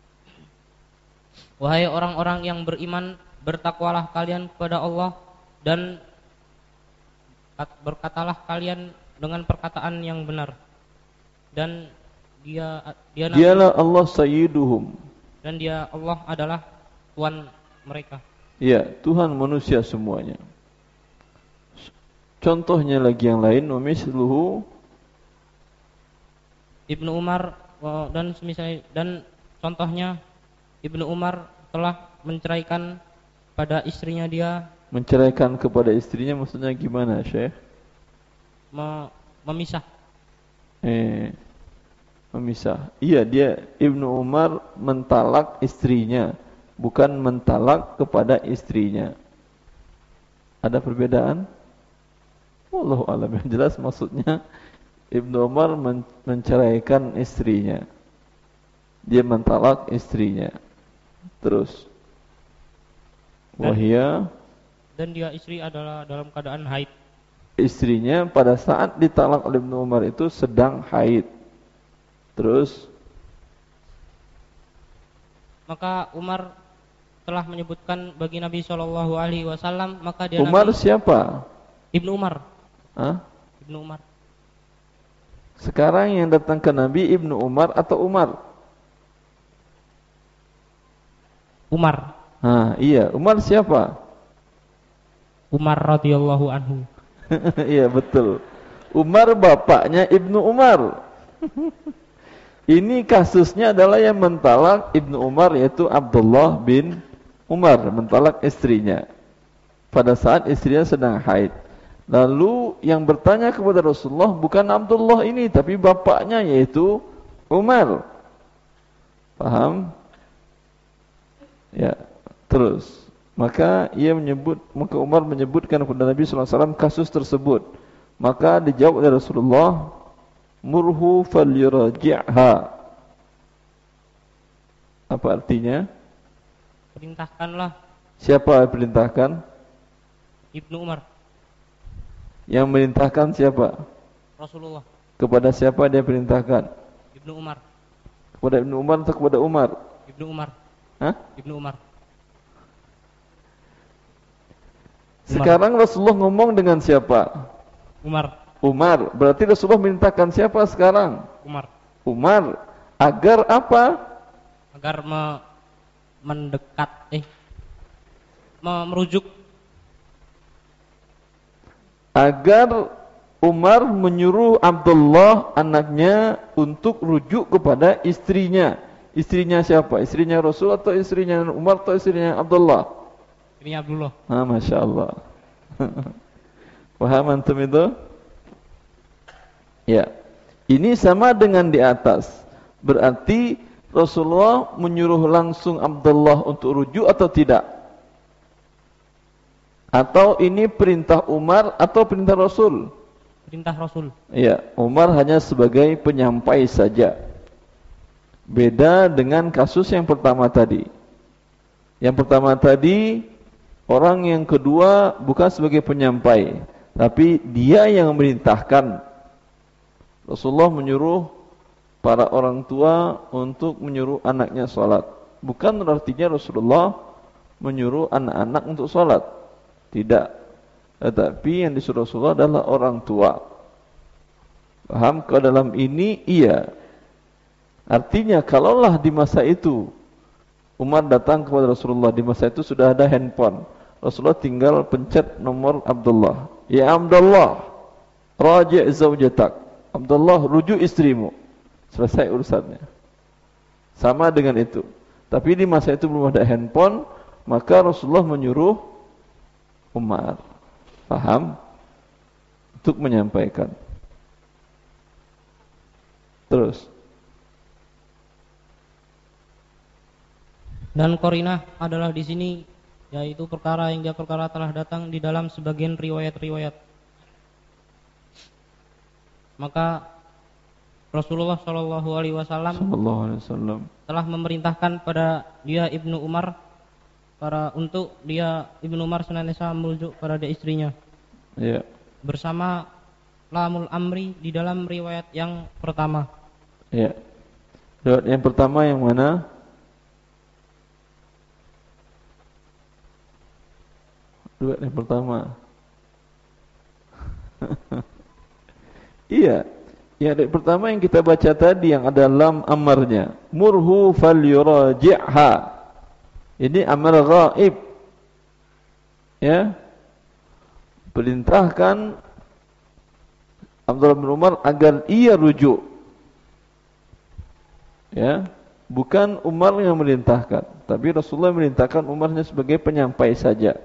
Wahai orang-orang yang beriman, bertakwalah kalian kepada Allah dan berkatalah kalian dengan perkataan yang benar. Dan dia dia Dialah Allah sayyiduhum. Dan dia Allah adalah Tuhan mereka. Ya, Tuhan manusia semuanya. Contohnya lagi yang lain, misluhu Ibnu Umar dan semisal dan contohnya Ibnu Umar telah menceraikan pada istrinya dia. Menceraikan kepada istrinya maksudnya gimana, Syekh? Mem memisah. Eh, memisah. Iya, dia Ibnu Umar mentalak istrinya, bukan mentalak kepada istrinya. Ada perbedaan? Wallahu a'lam. Yang jelas maksudnya Ibnu Umar men menceraikan istrinya. Dia mentalak istrinya. Terus wahia, dan dia istri adalah dalam keadaan haid. Istrinya pada saat ditalak oleh Ibnu Umar itu sedang haid. Terus maka Umar telah menyebutkan bagi Nabi shallallahu alaihi wasallam, maka dia Umar Nabi, siapa? Ibnu Umar. Hah? Ibnu Umar. Sekarang yang datang ke Nabi Ibnu Umar atau Umar? Umar. Ah, iya, Umar siapa? Umar radhiyallahu anhu. Iya, betul. Umar bapaknya Ibnu Umar. Ini kasusnya adalah yang mentalak Ibnu Umar, yaitu Abdullah bin Umar, mentalak istrinya pada saat istrinya sedang haid. Lalu yang bertanya kepada Rasulullah bukan Abdullah ini, tapi bapaknya, yaitu Umar. Paham? Ya, terus maka ia menyebut, maka Umar menyebutkan kepada Nabi sallallahu alaihi wasallam kasus tersebut. Maka dijawab oleh Rasulullah, murhu falyuraji'ha. Apa artinya? Perintahkanlah. Siapa yang perintahkan? Ibnu Umar. Yang merintahkan siapa? Rasulullah. Kepada siapa dia perintahkan? Ibnu Umar. Kepada Ibnu Umar atau kepada Umar? Ibnu Umar. Hah? Ibnu Umar. Sekarang Rasulullah ngomong dengan siapa? Umar. Umar. Berarti Rasulullah mintakan siapa sekarang? Umar. Umar. Agar apa? Agar me mendekat eh me merujuk. Agar Umar menyuruh Abdullah anaknya untuk rujuk kepada istrinya. Istrinya siapa? Istrinya Rasul atau istrinya Umar atau istrinya Abdullah? Istrinya Abdullah. Ah, Masya Allah. Paham antum itu? Ya. Ini sama dengan di atas. Berarti Rasulullah menyuruh langsung Abdullah untuk rujuk atau tidak? Atau ini perintah Umar atau perintah Rasul? Perintah Rasul. Ya, Umar hanya sebagai penyampai saja. Beda dengan kasus yang pertama tadi. Yang pertama tadi, orang yang kedua bukan sebagai penyampai, tapi dia yang memerintahkan. Rasulullah menyuruh para orang tua untuk menyuruh anaknya sholat. Bukan artinya Rasulullah menyuruh anak-anak untuk sholat. Tidak. Tetapi yang disuruh Rasulullah adalah orang tua. Paham? Kalau dalam ini, iya. Artinya kalaulah di masa itu Umar datang kepada Rasulullah, di masa itu sudah ada handphone, Rasulullah tinggal pencet nomor Abdullah. Ya Abdullah, raji' zawjatak. Abdullah, rujuk istrimu. Selesai urusannya. Sama dengan itu. Tapi di masa itu belum ada handphone, maka Rasulullah menyuruh Umar, paham? Untuk menyampaikan. Terus. Dan qarinah adalah di sini yaitu perkara yang dia perkara telah datang di dalam sebagian riwayat-riwayat. Maka Rasulullah Shallallahu Alaihi Wasallam telah memerintahkan pada dia Ibnu Umar para untuk dia Ibnu Umar senantiasa merujuk pada dia istrinya. Ya. Bersama lamul amri di dalam riwayat yang pertama. Ya. Riwayat yang pertama yang mana? Riwayat yang pertama. Iya. Yang riwayat pertama yang kita baca tadi yang ada lam amarnya. Murhu falyuraji'ha. Ini amar ghaib. Ya. Perintahkan Abdullah bin Umar agar ia rujuk. Ya. Bukan Umar yang merintahkan, tapi Rasulullah merintahkan Umarnya sebagai penyampai saja.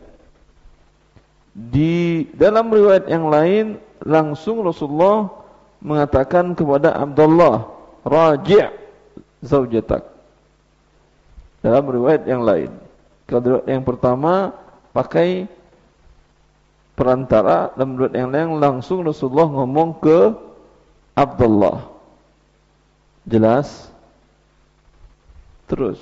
Di dalam riwayat yang lain langsung Rasulullah mengatakan kepada Abdullah, raji' zaujatak. Dalam riwayat yang lain. Kalau riwayat yang pertama pakai perantara, dalam riwayat yang lain langsung Rasulullah ngomong ke Abdullah. Jelas? Terus.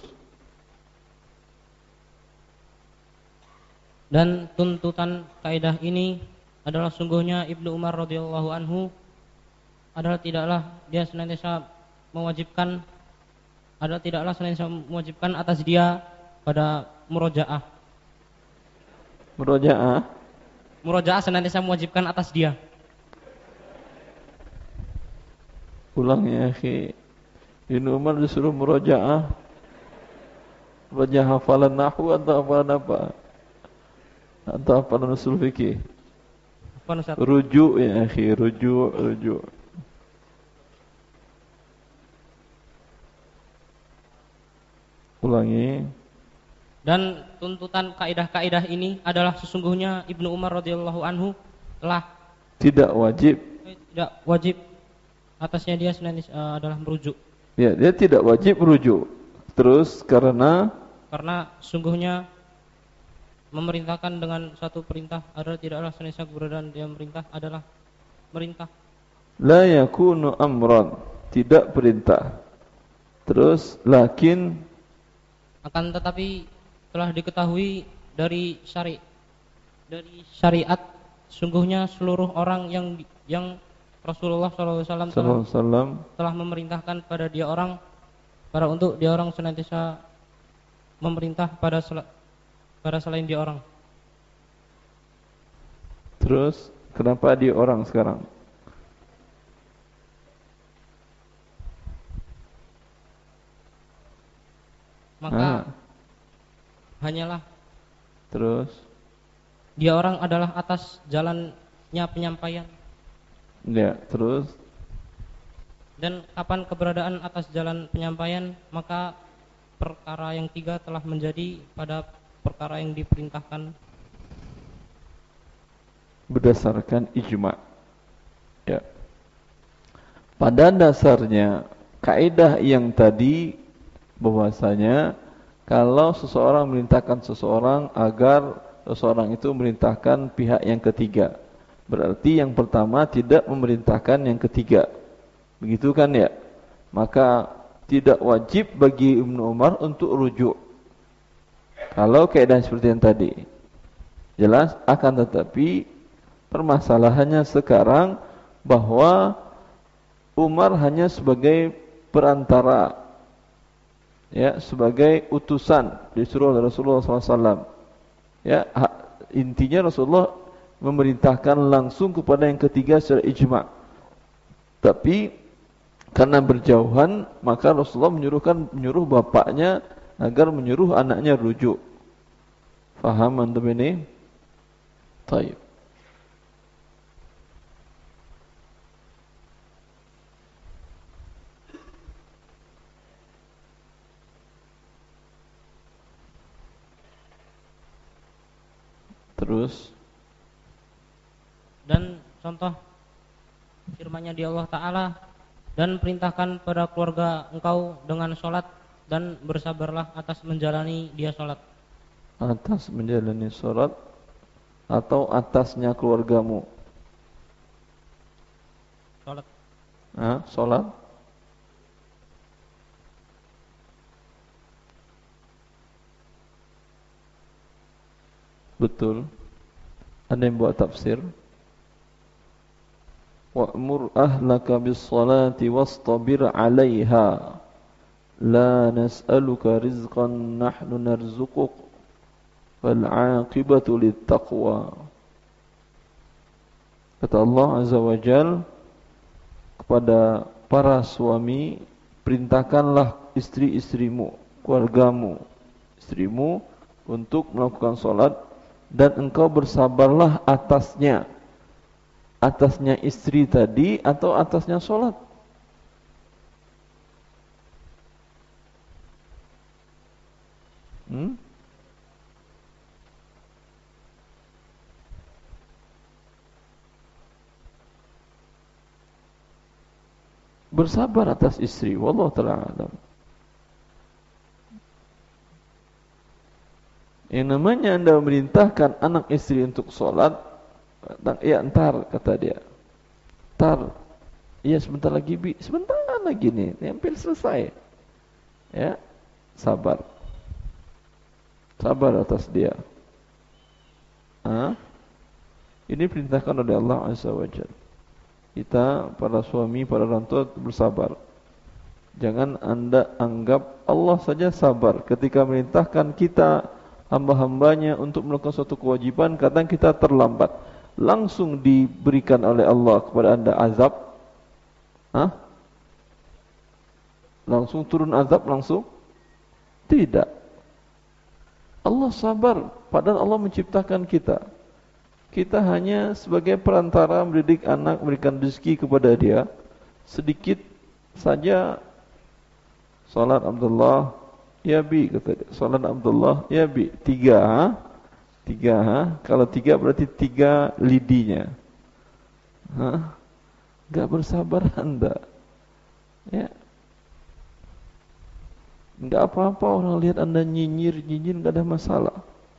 Dan tuntutan kaidah ini adalah sungguhnya Ibnu Umar radhiyallahu anhu adalah tidaklah dia senantiasa mewajibkan adalah tidaklah senantiasa mewajibkan atas dia pada murojaah. Murojaah? Murojaah senantiasa mewajibkan atas dia. Ulang ya, akhi. Ibnu Umar disuruh murojaah. Murojaah hafalan nahwu atau hafalan apa? Atau hafalan usul fikih? Rujuk ya akhi, rujuk, rujuk. Ulangi. Dan tuntutan kaidah-kaidah ini adalah sesungguhnya Ibnu Umar radhiyallahu anhu telah tidak wajib tidak wajib atasnya dia senantiasa uh, adalah merujuk. Ya, dia tidak wajib merujuk. Terus karena karena sungguhnya memerintahkan dengan satu perintah adalah tidaklah senantiasa keberadaan dia merintah adalah merintah. La yakunu amran, tidak perintah. Terus lakin akan tetapi telah diketahui dari syari dari syariat sungguhnya seluruh orang yang yang Rasulullah shallallahu alaihi wasallam telah, telah memerintahkan pada dia orang pada untuk dia orang senantiasa memerintah pada sel, pada selain dia orang. Terus kenapa dia orang sekarang? Maka ah. hanyalah terus dia orang adalah atas jalannya penyampaian. Ya, terus dan kapan keberadaan atas jalan penyampaian, maka perkara yang tiga telah menjadi pada perkara yang diperintahkan berdasarkan ijma. Ya. Pada dasarnya kaidah yang tadi bahwasanya kalau seseorang memerintahkan seseorang agar seseorang itu memerintahkan pihak yang ketiga, berarti yang pertama tidak memerintahkan yang ketiga. Begitu kan ya? Maka tidak wajib bagi Ibnu Umar untuk rujuk. Kalau kaidah seperti yang tadi. Jelas, akan tetapi permasalahannya sekarang bahwa Umar hanya sebagai perantara, ya, sebagai utusan disuruh oleh Rasulullah shallallahu alaihi wasallam. Ya, intinya Rasulullah memerintahkan langsung kepada yang ketiga secara ijma'. Tapi karena berjauhan, maka Rasulullah menyuruhkan menyuruh bapaknya agar menyuruh anaknya rujuk. Faham antum ini? Baik. Terus dan contoh firman-Nya di Allah Ta'ala, dan perintahkan pada keluarga engkau dengan sholat dan bersabarlah atas menjalani dia sholat. Atas menjalani sholat atau atasnya keluargamu? Sholat. Hah? Sholat? Betul. Ada yang buat tafsir? Wa'mur ahlaka bis-salati wastabir 'alaiha la nas'aluka rizqan nahnu narzuquk wal 'aqibatu lit-taqwa. Kata Allah Azza wa Jalla kepada para suami, perintahkanlah istri-istrimu, keluargamu, istrimu untuk melakukan salat dan engkau bersabarlah atasnya. Atasnya istri tadi atau atasnya sholat? Hmm? Bersabar atas istri. Wallahu ta'ala alam. Yang namanya anda memerintahkan anak istri untuk sholat, ya entar, kata dia, entar, iya sebentar lagi bi, sebentar lagi nih, hampir selesai. Ya, sabar, sabar atas dia. Hah? Ini perintahkan oleh Allah Azza wa Jalla. Kita para suami, para orang tua bersabar. Jangan anda anggap Allah saja sabar ketika merintahkan kita hamba-hambanya untuk melakukan suatu kewajiban, kadang kita terlambat. Langsung diberikan oleh Allah kepada anda azab. Hah? Langsung turun azab langsung? Tidak. Allah sabar, padahal Allah menciptakan kita. Kita hanya sebagai perantara mendidik anak, memberikan rezeki kepada dia. Sedikit saja salat Abdullah, ya bi, kata dia. Salat Abdullah, ya bi. Tiga, ha? Tiga, ha? Kalau tiga berarti tiga lidinya. Hah? Gak bersabar anda. Ya. Gak apa-apa orang lihat anda nyinyir-nyinyir, gak ada masalah.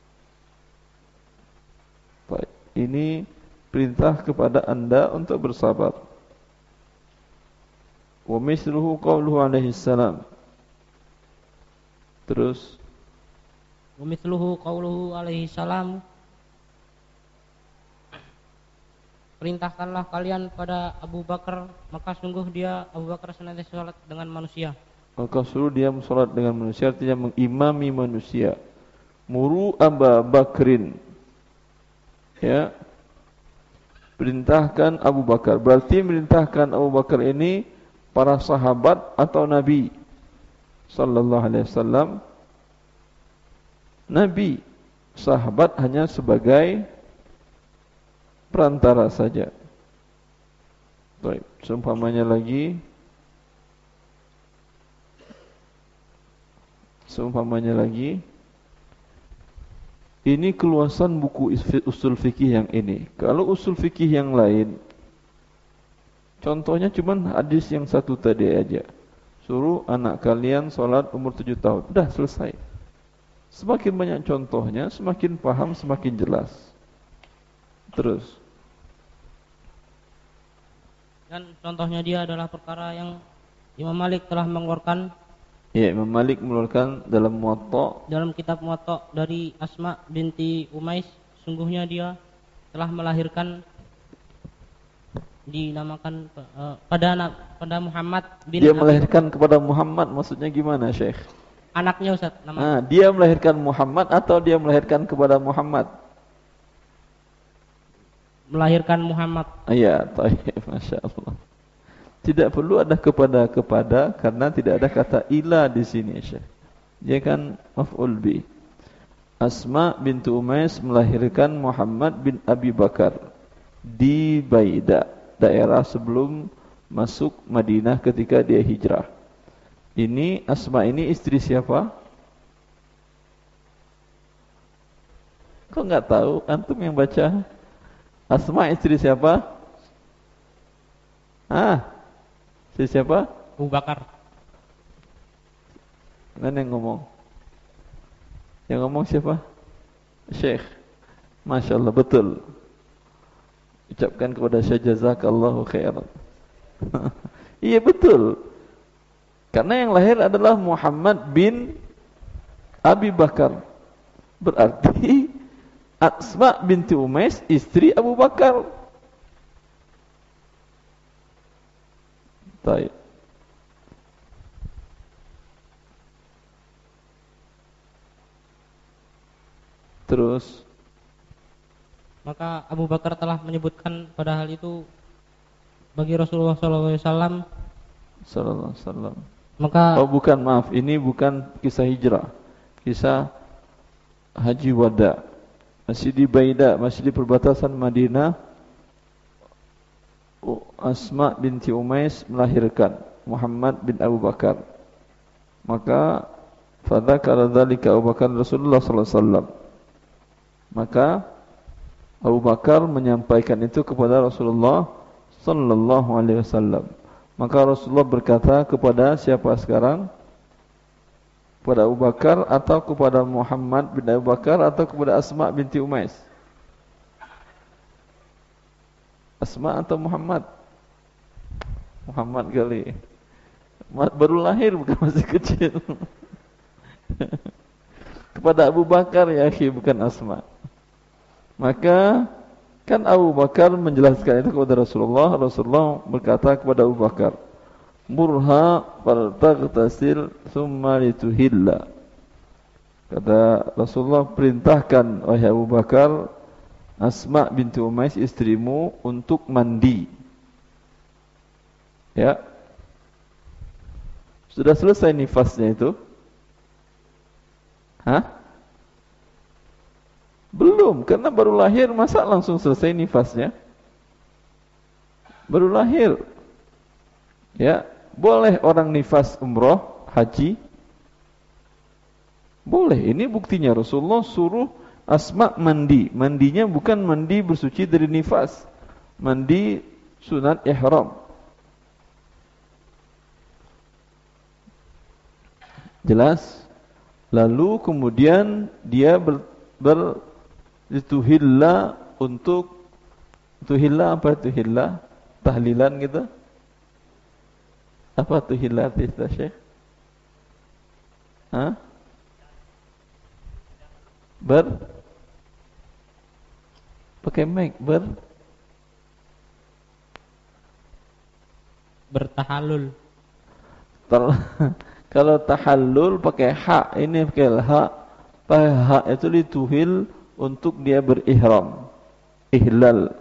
Baik. Ini perintah kepada anda untuk bersabar. Wa misluhu qawluhu alaihi salam. Terus Wa mithluhu qauluhu alaihi salam, perintahkanlah kalian pada Abu Bakar, maka sungguh dia Abu Bakar senantiasa salat dengan manusia. Maka suruh dia salat dengan manusia, artinya mengimami manusia. Muru Abu Bakrin. Ya. Perintahkan Abu Bakar. Berarti merintahkan Abu Bakar ini para sahabat atau Nabi sallallahu alaihi wasallam. Nabi, sahabat hanya sebagai perantara saja. Baik, seumpamanya lagi Seumpamanya lagi ini keluasan buku usul fikih yang ini. Kalau usul fikih yang lain, contohnya cuman hadis yang satu tadi aja. Suruh anak kalian sholat umur tujuh tahun. Udah selesai. Semakin banyak contohnya, semakin paham, semakin jelas. Terus. Dan contohnya dia adalah perkara yang Imam Malik telah mengeluarkan. Ya, Imam Malik mengeluarkan dalam Muwatta. Dalam kitab Muwatta dari Asma binti Umais, sungguhnya dia telah melahirkan, dinamakan uh, pada pada Muhammad bin Dia melahirkan Abi, kepada Muhammad, maksudnya gimana, Syekh? Anaknya, Ustaz, nama. Nah, dia melahirkan Muhammad atau dia melahirkan kepada Muhammad? Melahirkan Muhammad. Iya, taib, Masya Allah. Tidak perlu ada kepada-kepada karena tidak ada kata ila di sini, Syekh. Dia kan maf'ul bi. Asma bintu Umais melahirkan Muhammad bin Abi Bakar di Baida, daerah sebelum masuk Madinah ketika dia hijrah. Ini Asma ini istri siapa? Kok nggak tahu? Antum yang baca. Asma istri siapa? Ah, istri siapa? Abu Bakar. Mana yang ngomong? Yang ngomong siapa? Syekh. Masya Allah, betul. Ucapkan kepada Syekh jazakallahu khairan. Iya betul. Karena yang lahir adalah Muhammad bin Abi Bakar. Berarti Asma binti Umais istri Abu Bakar. Baik. Terus Maka Abu Bakar telah menyebutkan pada hal itu bagi Rasulullah shallallahu alaihi wasallam. Sallallahu alaihi wasallam. Maka Oh bukan, maaf, ini bukan kisah hijrah. Kisah haji wada. Masih di Baida, masih di perbatasan Madinah. Asma binti Umais melahirkan Muhammad bin Abu Bakar. Maka fadzakara dzalika Abu Bakar Rasulullah sallallahu alaihi wasallam. Maka Abu Bakar menyampaikan itu kepada Rasulullah sallallahu alaihi wasallam. Maka Rasulullah berkata kepada siapa sekarang? Kepada Abu Bakar atau kepada Muhammad bin Abu Bakar atau kepada Asma binti Umais? Asma atau Muhammad? Muhammad kali. Baru lahir bukan masih kecil. Kepada Abu Bakar ya akhi, bukan Asma. Maka kan Abu Bakar menjelaskan itu kepada Rasulullah. Rasulullah berkata kepada Abu Bakar, murha faltaghtasil thumma lituhilla. Kata Rasulullah, perintahkan wahai Abu Bakar Asma binti Umais istrimu untuk mandi. Ya. Sudah selesai nifasnya itu? Hah? Belum, karena baru lahir, masa langsung selesai nifasnya? Baru lahir. Ya, boleh orang nifas umroh, haji? Boleh, ini buktinya Rasulullah suruh Asma mandi. Mandinya bukan mandi bersuci dari nifas. Mandi sunat ihram. Jelas? Lalu kemudian dia ber, ber dituhilla untuk tuhilla, apa tuhilla? Tahlilan gitu. Apa tuhilla artinya Syekh? Hah? Ber pakai mic ber bertahallul. Kalau tahallul pakai ha, ini pakai ha. Pakai ha itu dituhil untuk dia berihram. Ihlal.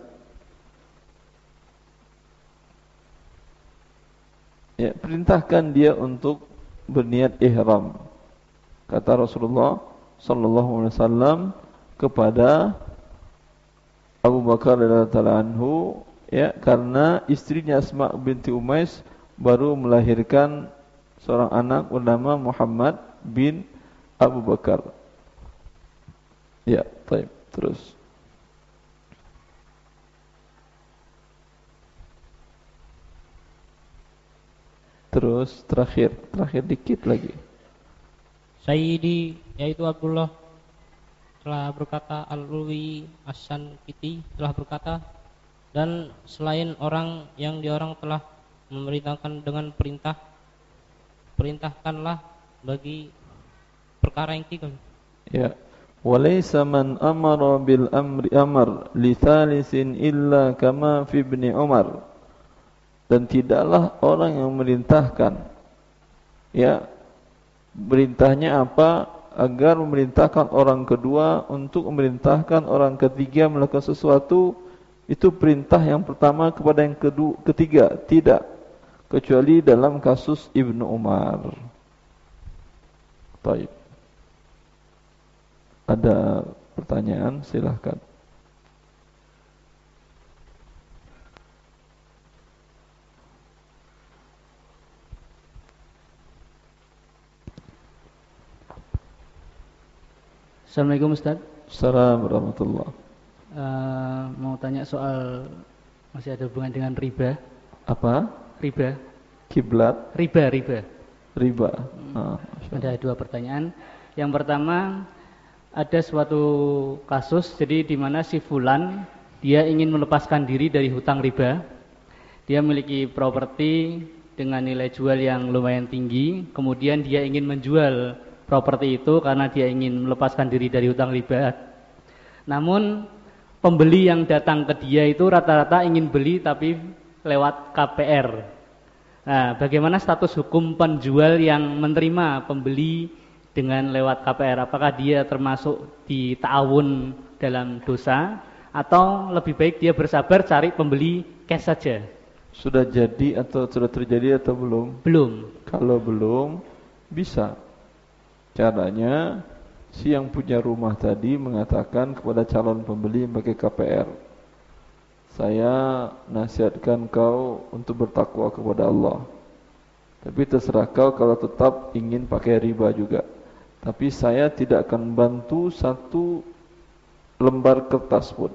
Ya, perintahkan dia untuk berniat ihram. Kata Rasulullah sallallahu alaihi wasallam kepada Abu Bakar radhiyallahu anhu, ya, karena istrinya Asma binti Umais baru melahirkan seorang anak bernama Muhammad bin Abu Bakar. Ya, baik, terus. Terus terakhir, terakhir dikit lagi. Sayyidi yaitu Abdullah telah berkata, Al-Ulwi As-Sankiti telah berkata, dan selain orang yang diorang telah memerintahkan dengan perintah, perintahkanlah bagi perkara yang tiga. Ya. Walaysa man amara bil amri amar li thalithin illa kama fi ibni Umar. Dan tidaklah orang yang memerintahkan, ya, perintahnya apa? Agar memerintahkan orang kedua untuk memerintahkan orang ketiga melakukan sesuatu, itu perintah yang pertama kepada yang kedua, ketiga, tidak, kecuali dalam kasus Ibnu Umar. Baik. Ada pertanyaan, silahkan. Assalamualaikum Ustaz. Assalamualaikum warahmatullahi. Uh, mau tanya soal masih ada hubungan dengan riba. Apa? Riba. Kiblat. Riba, riba. Riba. Hmm. Ah, ada dua pertanyaan. Yang pertama, ada suatu kasus, jadi di mana si fulan dia ingin melepaskan diri dari hutang riba. Dia memiliki properti dengan nilai jual yang lumayan tinggi, kemudian dia ingin menjual properti itu karena dia ingin melepaskan diri dari hutang riba. Namun pembeli yang datang ke dia itu rata-rata ingin beli tapi lewat K P R. Nah, bagaimana status hukum penjual yang menerima pembeli dengan lewat K P R? Apakah dia termasuk di ta'awun dalam dosa atau lebih baik dia bersabar cari pembeli cash saja? Sudah jadi atau sudah terjadi atau belum? Belum. Kalau belum, bisa. Caranya, si yang punya rumah tadi mengatakan kepada calon pembeli yang pakai K P R, saya nasihatkan kau untuk bertakwa kepada Allah. Tapi terserah kau kalau tetap ingin pakai riba juga. Tapi saya tidak akan bantu satu lembar kertas pun.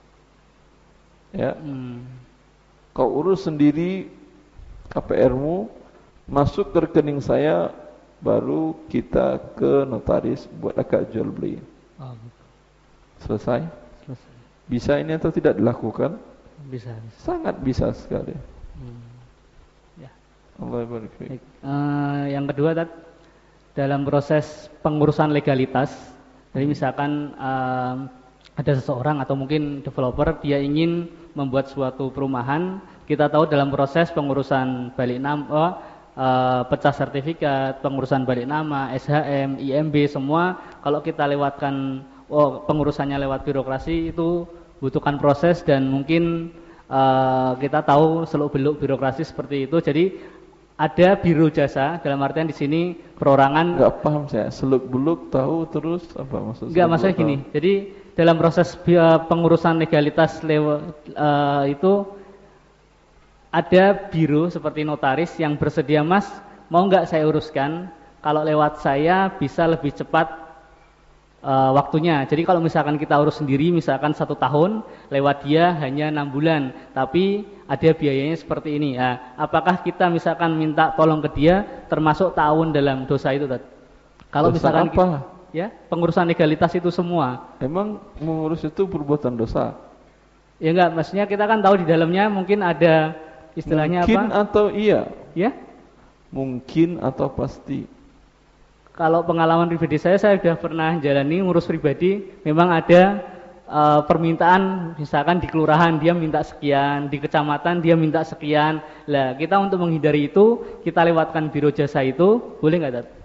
Ya. Hmm. Kau urus sendiri K P R-mu, masuk ke rekening saya, baru kita ke notaris buat akad jual beli. Oh. Selesai? Selesai. Bisa ini atau tidak dilakukan? Bisa. bisa. Sangat bisa sekali. Hmm. Ya. Allah barik fiik. Uh, yang kedua, tat, dalam proses pengurusan legalitas, jadi misalkan uh, ada seseorang atau mungkin developer dia ingin membuat suatu perumahan, kita tahu dalam proses pengurusan balik nama, oh, uh, pecah sertifikat, pengurusan balik nama, S H M, I M B, semua kalau kita lewatkan, oh, pengurusannya lewat birokrasi itu butuhkan proses dan mungkin uh, kita tahu seluk-beluk birokrasi seperti itu. Jadi ada biro jasa, dalam artian di sini perorangan. Enggak paham saya. Seluk-beluk tahu terus apa maksudnya? Enggak, maksudnya gini. Jadi dalam proses pengurusan legalitas lewat uh, itu ada biro seperti notaris yang bersedia, Mas, mau enggak saya uruskan? Kalau lewat saya bisa lebih cepat uh, waktunya. Jadi kalau misalkan kita urus sendiri, misalkan satu tahun, lewat dia hanya enam bulan. Tapi ada biayanya seperti ini. Nah, apakah kita misalkan minta tolong ke dia, termasuk ta'awun dalam dosa itu? Kalau dosa misalkan apa? Kita, ya, pengurusan legalitas itu semua. Emang mengurus itu perbuatan dosa? Ya enggak, maksudnya kita kan tahu di dalamnya mungkin ada istilahnya mungkin apa? Mungkin atau iya? Ya? Mungkin atau pasti? Kalau pengalaman pribadi saya, saya sudah pernah jalani ngurus pribadi, memang ada uh, permintaan, misalkan di kelurahan dia minta sekian, di kecamatan dia minta sekian. Lah, kita untuk menghindari itu, kita lewatkan biro jasa itu, boleh nggak, Tat?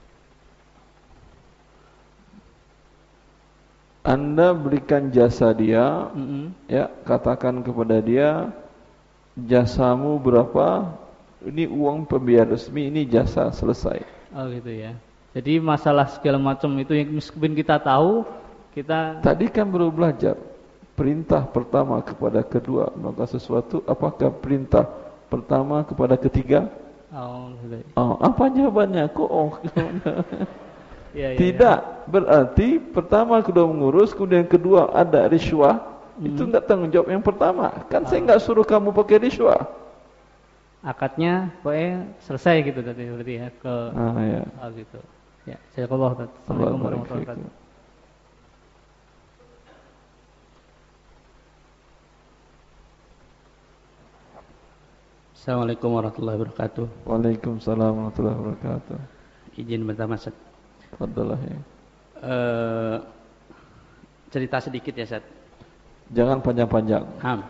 Anda berikan jasa dia, mm-hmm. ya, katakan kepada dia, jasamu berapa? Ini uang pembiayaan resmi, ini jasa, selesai. Oh gitu ya. Jadi masalah segala macam itu yang meskipun kita tahu, kita tadi kan baru belajar perintah pertama kepada kedua melakukan sesuatu, apakah perintah pertama kepada ketiga? Oh, gitu. Oh, apa jawabannya? Kok oh? Ya, ya, tidak, ya. Berarti pertama kedua mengurus, kemudian kedua ada riswah, hmm. itu enggak tanggung jawab yang pertama. Kan oh. saya enggak suruh kamu pakai riswah. Akadnya pokoknya selesai gitu tadi berarti ya ke ah, ya. Oh, gitu. Ya, saya kalau Assalamualaikum warahmatullahi wabarakatuh. Assalamualaikum warahmatullahi wabarakatuh. Waalaikumsalam warahmatullahi wabarakatuh. Izin minta Mas. Fadhalah ya. Uh, cerita sedikit ya, Ustaz. Jangan panjang-panjang. Ham.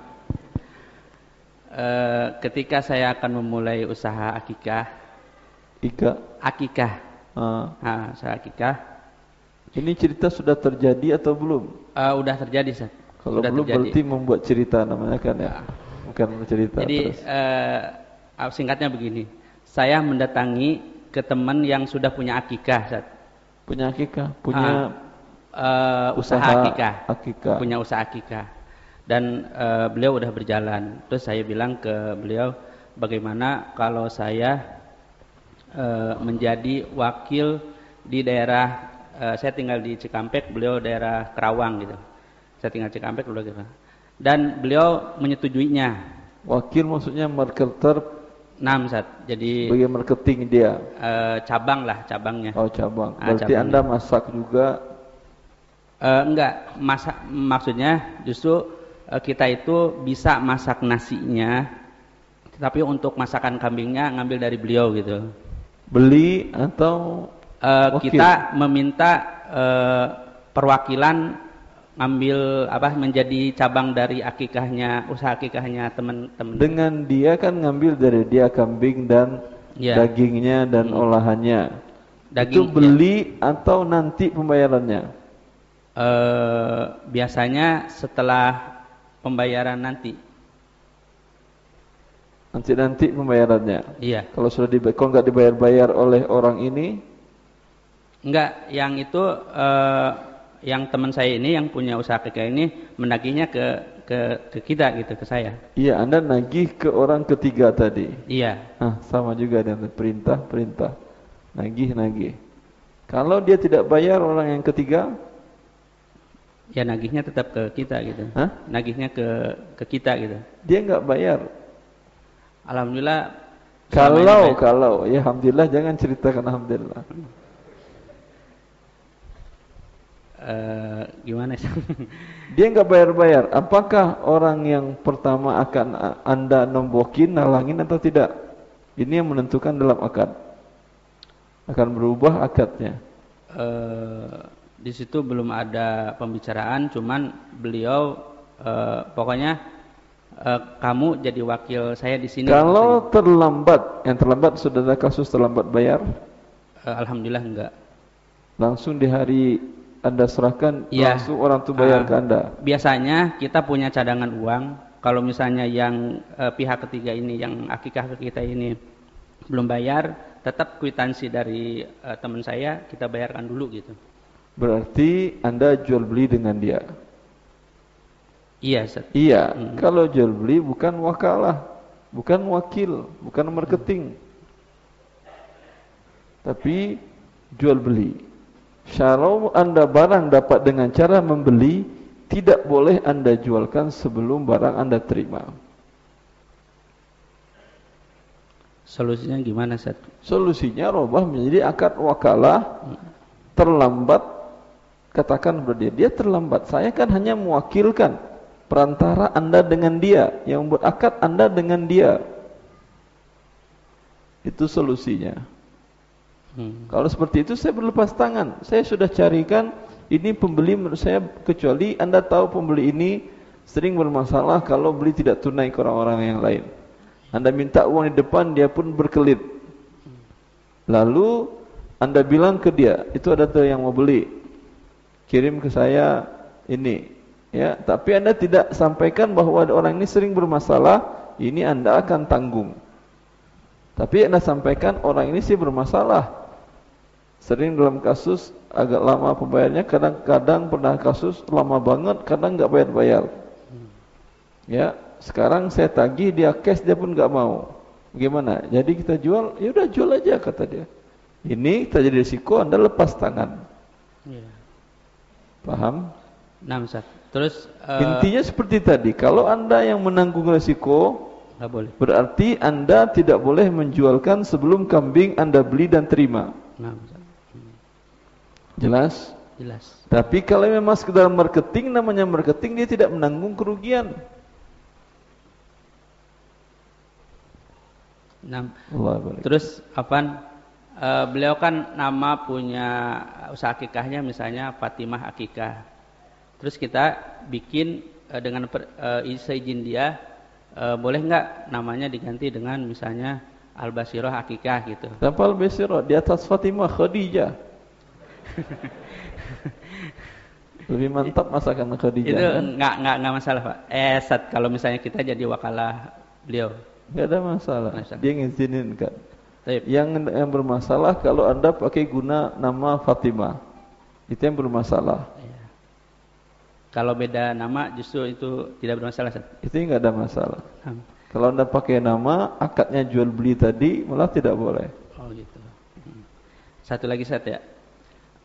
Uh, ketika saya akan memulai usaha akikah. Ika? Akikah. Uh. Nah, usaha akikah. Ini cerita sudah terjadi atau belum? Uh, udah terjadi, Ustaz. Kalau sudah belum terjadi. Berarti membuat cerita namanya kan ya. Uh. Bukan cerita. Jadi uh, singkatnya begini. Saya mendatangi ke teman yang sudah punya akikah, Ustaz. Punya akikah, punya uh, uh, usaha, usaha akikah. akikah, punya usaha akikah, dan uh, beliau udah berjalan. Terus saya bilang ke beliau, bagaimana kalau saya uh, menjadi wakil di daerah uh, saya tinggal di Cikampek, beliau daerah Kerawang gitu. Saya tinggal Cikampek, beliau gitu. Dan beliau menyetujuinya. Wakil maksudnya marketer. Enam Ustaz. Jadi bagian marketing dia. Uh, cabang lah, cabangnya. Oh, cabang. Ah, Berarti cabangnya. Anda masak juga? Uh, enggak, masak maksudnya justru uh, kita itu bisa masak nasinya, tapi untuk masakan kambingnya ngambil dari beliau gitu. Beli atau uh, kita meminta uh, perwakilan ngambil apa menjadi cabang dari akikahnya, usaha akikahnya teman-teman. Dengan dia kan ngambil dari dia kambing dan ya. dagingnya dan hmm. olahannya. Daging, itu beli ya. Atau nanti pembayarannya? Uh, biasanya setelah pembayaran nanti. Nanti-nanti pembayarannya. Iya. Kalau sudah dibayar, kalau nggak dibayar-bayar oleh orang ini? Enggak, yang itu uh, yang teman saya ini yang punya usaha akikah ini menagihnya ke ke ke kita gitu, ke saya. Iya, Anda nagih ke orang ketiga tadi. Iya. Ah, sama juga dengan perintah, perintah. Nagih, nagih. Kalau dia tidak bayar orang yang ketiga, ya nagihnya tetap ke kita gitu. Hah? Nagihnya ke ke kita gitu. Dia nggak bayar. Alhamdulillah. Kalau kalau ya alhamdulillah, jangan ceritakan alhamdulillah. Uh, gimana sih? Dia nggak bayar-bayar. Apakah orang yang pertama akan Anda nombokin, nalangin atau tidak? Ini yang menentukan dalam akad. Akan berubah akadnya. Uh, di situ belum ada pembicaraan, cuman beliau uh, pokoknya uh, kamu jadi wakil saya di sini. Kalau terlambat, yang terlambat sudah ada kasus terlambat bayar? Uh, Alhamdulillah enggak. Langsung di hari Anda serahkan, ya, langsung orang itu bayar uh, ke Anda. Biasanya kita punya cadangan uang. Kalau misalnya yang uh, pihak ketiga ini, yang akikah ke kita ini belum bayar, tetap kwitansi dari uh, teman saya kita bayarkan dulu gitu. Berarti Anda jual beli dengan dia? Iya, Ustaz. Iya. Hmm. Kalau jual beli bukan wakalah, bukan wakil, bukan marketing, hmm. tapi jual beli. Kalau Anda barang dapat dengan cara membeli, tidak boleh Anda jualkan sebelum barang Anda terima. Solusinya gimana, Ustaz? Solusinya robah menjadi akad wakalah. Terlambat, katakan kepada dia, dia terlambat. Saya kan hanya mewakilkan perantara Anda dengan dia, yang membuat akad Anda dengan dia. Itu solusinya. Hmm. Kalau seperti itu saya berlepas tangan. Saya sudah carikan ini pembeli menurut saya, kecuali Anda tahu pembeli ini sering bermasalah kalau beli tidak tunai ke orang-orang yang lain. Anda minta uang di depan, dia pun berkelit. Lalu Anda bilang ke dia, itu ada tuh yang mau beli, kirim ke saya ini, ya. Tapi Anda tidak sampaikan bahwa ada orang ini sering bermasalah, ini Anda akan tanggung. Tapi Anda sampaikan orang ini sih bermasalah, sering dalam kasus agak lama pembayarnya, kadang-kadang pernah kasus lama banget, kadang nggak bayar-bayar. Ya, sekarang saya tagih dia cash, dia pun nggak mau. Gimana? Jadi kita jual, ya udah jual aja kata dia. Ini terjadi risiko, Anda lepas tangan. Ya. Paham? Nah, Ustaz. Terus uh, intinya seperti tadi, kalau Anda yang menanggung risiko, nggak boleh. Berarti Anda tidak boleh menjualkan sebelum kambing Anda beli dan terima. Nah, Ustaz. Hmm. Jelas? Jelas. Tapi kalau memang sekedar marketing, namanya marketing, dia tidak menanggung kerugian. Nah, terus apa? Uh, beliau kan nama punya usaha akikahnya misalnya Fatimah Akikah. Terus kita bikin uh, dengan per, uh, seizin dia, uh, boleh nggak namanya diganti dengan misalnya Al-Basirah Akikah gitu? Kenapa Al-Basirah? Di atas Fatimah Khadijah. Lebih mantap masakan Khadijah. Itu kan? nggak nggak nggak masalah Pak. Eh, saat kalau misalnya kita jadi wakalah beliau. Nggak ada masalah. masalah. Dia ngizinin kan. Taip. Yang yang bermasalah kalau Anda pakai guna nama Fatimah, itu yang bermasalah. Ya. Kalau beda nama justru itu tidak bermasalah. Sat. Itu nggak ada masalah. Hmm. Kalau Anda pakai nama, akadnya jual beli tadi malah tidak boleh. Oh gitu. Hmm. Satu lagi Sat ya.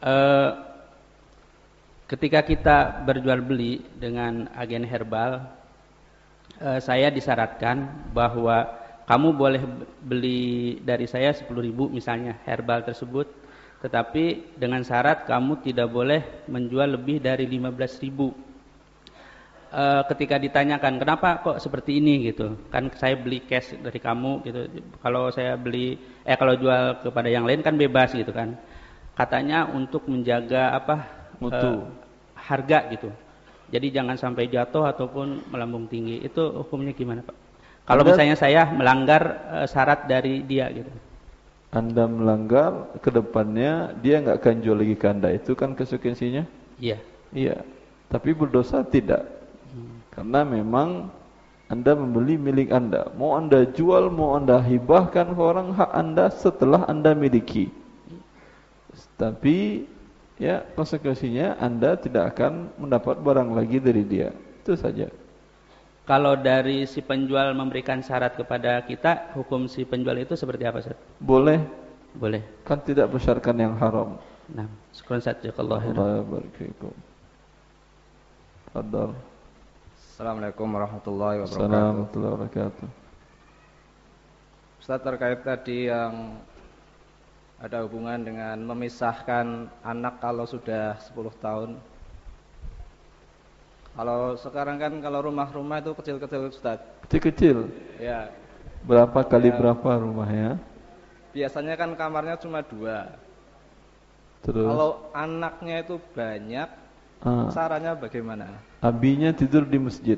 eh, ketika kita berjual beli dengan agen herbal, eh, saya disyaratkan bahwa kamu boleh beli dari saya sepuluh ribu misalnya herbal tersebut, tetapi dengan syarat kamu tidak boleh menjual lebih dari lima belas ribu. E, ketika ditanyakan kenapa kok seperti ini gitu, kan saya beli cash dari kamu gitu. Kalau saya beli, eh kalau jual kepada yang lain kan bebas gitu kan. Katanya untuk menjaga apa mutu, e, harga gitu. Jadi jangan sampai jatuh ataupun melambung tinggi. Itu hukumnya gimana Pak? Kalau misalnya saya melanggar e, syarat dari dia gitu. Anda melanggar, ke depannya dia nggak akan jual lagi ke Anda. Itu kan konsekuensinya? Iya. Iya. Tapi berdosa tidak. Hmm. Karena memang Anda membeli milik Anda. Mau Anda jual, mau Anda hibahkan ke orang, hak Anda setelah Anda miliki. Tapi ya konsekuensinya Anda tidak akan mendapat barang lagi dari dia. Itu saja. Kalau dari si penjual memberikan syarat kepada kita, hukum si penjual itu seperti apa, Ustaz? Boleh. Boleh. Kan tidak bersyaratkan yang haram. Nah, syukran Ustaz, jazakallahu khairan. Allah barakatuh. Fadhal. Assalamualaikum warahmatullahi wabarakatuh. Assalamualaikum warahmatullahi wabarakatuh. Ustaz, terkait tadi yang ada hubungan dengan memisahkan anak kalau sudah sepuluh tahun. Kalau sekarang kan kalau rumah-rumah itu kecil-kecil Ustaz. Kecil-kecil? Ya. Berapa kali ya, berapa rumahnya? Biasanya kan kamarnya cuma dua. Terus? Kalau anaknya itu banyak, ah, caranya bagaimana? Abinya tidur di masjid.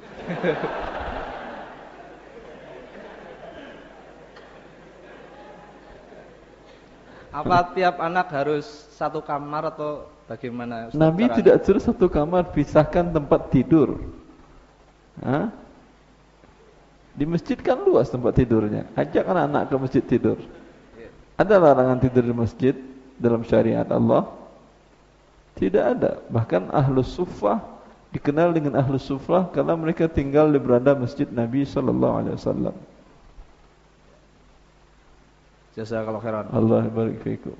Apa tiap anak harus satu kamar atau bagaimana Ustaz, Nabi caranya? tidak suruh satu kamar, pisahkan tempat tidur. Hah? Di masjid kan luas tempat tidurnya. Ajak anak-anak ke masjid tidur. Ada larangan tidur di masjid dalam syariat Allah? Tidak ada. Bahkan Ahlus Suffah dikenal dengan Ahlus Suffah karena mereka tinggal di beranda masjid Nabi sallallahu alaihi wasallam. Jazakallahu khairan. Allah barik fiikum.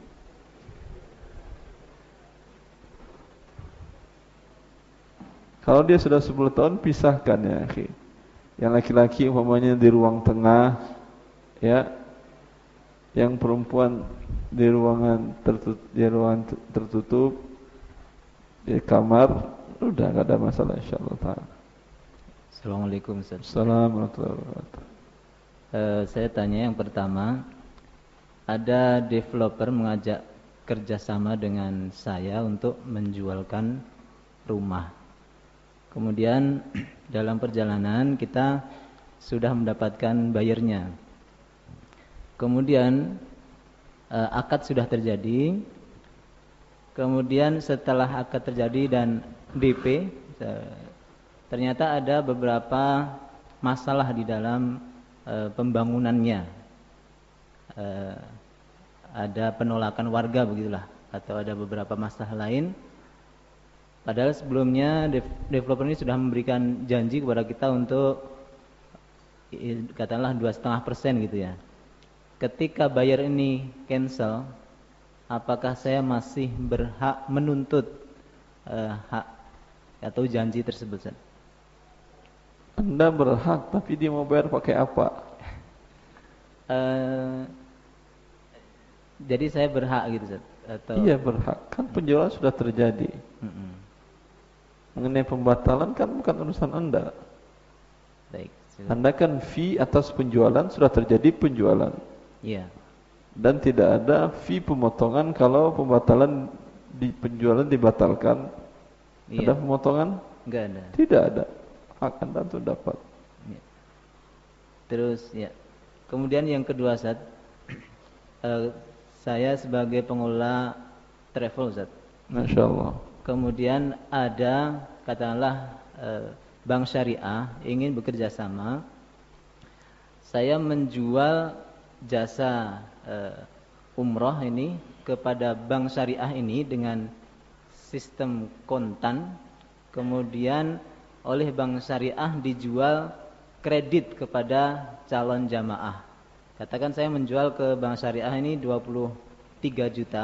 Kalau dia sudah sepuluh tahun, pisahkan ya akhi. Yang laki-laki umpamanya di ruang tengah, ya. Yang perempuan di ruangan tertutup, di ruangan tertutup, di kamar, udah enggak ada masalah insyaallah taala. Assalamualaikum Ustaz. Assalamualaikum warahmatullahi wabarakatuh. Uh, saya tanya yang pertama, ada developer mengajak kerjasama dengan saya untuk menjualkan rumah. Kemudian dalam perjalanan kita sudah mendapatkan bayarnya. Kemudian uh, akad sudah terjadi. Kemudian setelah akad terjadi dan D P, uh, ternyata ada beberapa masalah di dalam uh, pembangunannya. Uh, ada penolakan warga begitulah, atau ada beberapa masalah lain. Padahal sebelumnya developer ini sudah memberikan janji kepada kita untuk katakanlah dua koma lima persen gitu ya. Ketika bayar ini cancel, apakah saya masih berhak menuntut uh, hak atau janji tersebut? Anda berhak, tapi dia mau bayar pakai apa? Uh, jadi saya berhak gitu, Ustaz? Atau iya berhak, kan penjualan sudah terjadi. Mm-mm. Mengenai pembatalan kan bukan urusan Anda. Baik. Anda kan fee atas penjualan, sudah terjadi penjualan. Iya. Dan tidak ada fee pemotongan kalau pembatalan di penjualan dibatalkan. Iya. Ada pemotongan? Enggak ada. Tidak ada. Hak Anda untuk dapat. Ya. Terus ya. Kemudian yang kedua, Ustaz, uh, saya sebagai pengelola travel, Ustaz. Masya Allah. Kemudian ada katakanlah uh, bank syariah ingin bekerja sama. Saya menjual jasa uh, umroh ini kepada bank syariah ini dengan sistem kontan. Kemudian oleh bank syariah dijual kredit kepada calon jamaah. Katakan saya menjual ke bank syariah ini dua puluh tiga juta.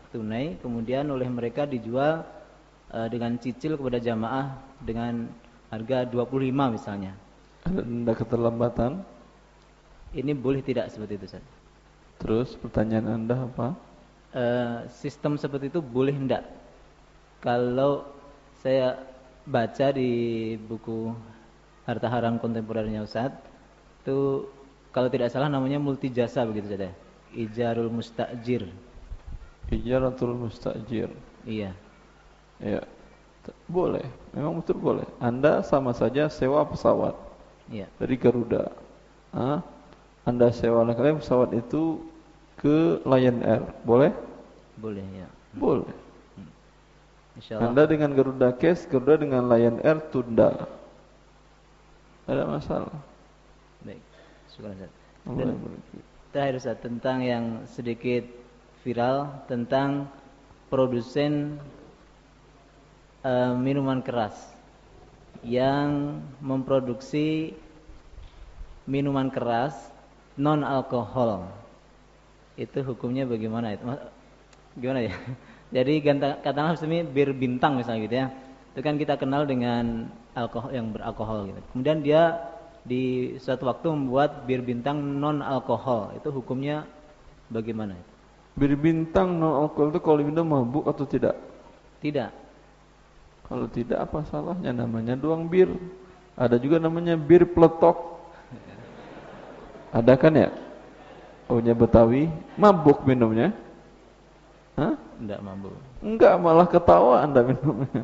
tunai, kemudian oleh mereka dijual uh, dengan cicil kepada jamaah dengan harga dua puluh lima misalnya. Ada denda keterlambatan? Ini boleh tidak seperti itu, Ustaz? Terus pertanyaan Anda apa? Uh, sistem seperti itu boleh enggak? Kalau saya baca di buku Harta Haram Kontemporernya Ustaz, itu kalau tidak salah namanya multi jasa begitu saja. Ijarul mustajir. Ijaratul mustajir. Iya. Ya. Boleh, memang betul boleh. Anda sama saja sewa pesawat. Iya. Dari Garuda. Ah, Anda sewa kalian pesawat itu ke Lion Air, boleh? Boleh, ya. Boleh. Hmm. Insyaallah. Anda dengan Garuda Cash, Garuda dengan Lion Air tunda. Ada masalah. Baik. Syukur Ustaz. Dan terakhir Ustaz, tentang yang sedikit viral tentang produsen uh, minuman keras yang memproduksi minuman keras non alkohol. Itu hukumnya bagaimana itu? Gimana ya? Jadi katakanlah misalnya bir bintang misalnya gitu ya. Itu kan kita kenal dengan alkohol yang beralkohol gitu. Kemudian dia di suatu waktu membuat bir bintang non alkohol. Itu hukumnya bagaimana itu? Bir bintang non alkohol itu kalau minum mabuk atau tidak? Tidak. Kalau tidak apa salahnya, namanya doang bir. Ada juga namanya bir peletok. Ada kan ya? Ohnya Betawi, mabuk minumnya? Hah? Enggak mabuk. Enggak, malah ketawa Anda minumnya.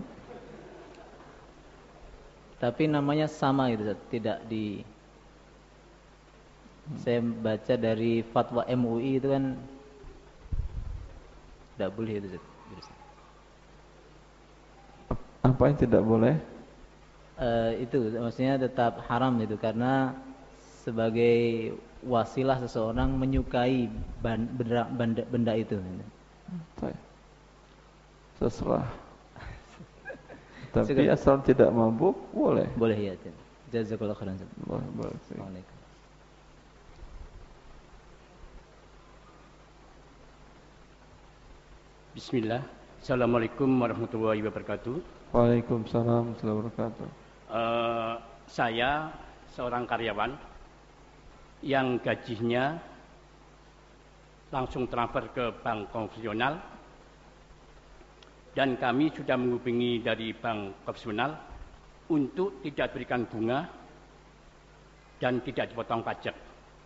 Tapi namanya sama gitu, tidak di saya baca dari fatwa M U I itu kan tidak boleh itu. Apa yang tidak boleh? Uh, itu maksudnya tetap haram itu karena sebagai wasilah seseorang menyukai benda, benda, benda itu. Terserah. Tapi asal tidak mabuk boleh. Boleh ya. Jazakallahu khairan. Boleh. Assalamualaikum. Bismillah. Assalamualaikum warahmatullahi wabarakatuh. Waalaikumsalam warahmatullahi wabarakatuh. Uh, saya seorang karyawan yang gajinya langsung transfer ke bank konvensional, dan kami sudah menghubungi dari bank konvensional untuk tidak berikan bunga dan tidak dipotong pajak.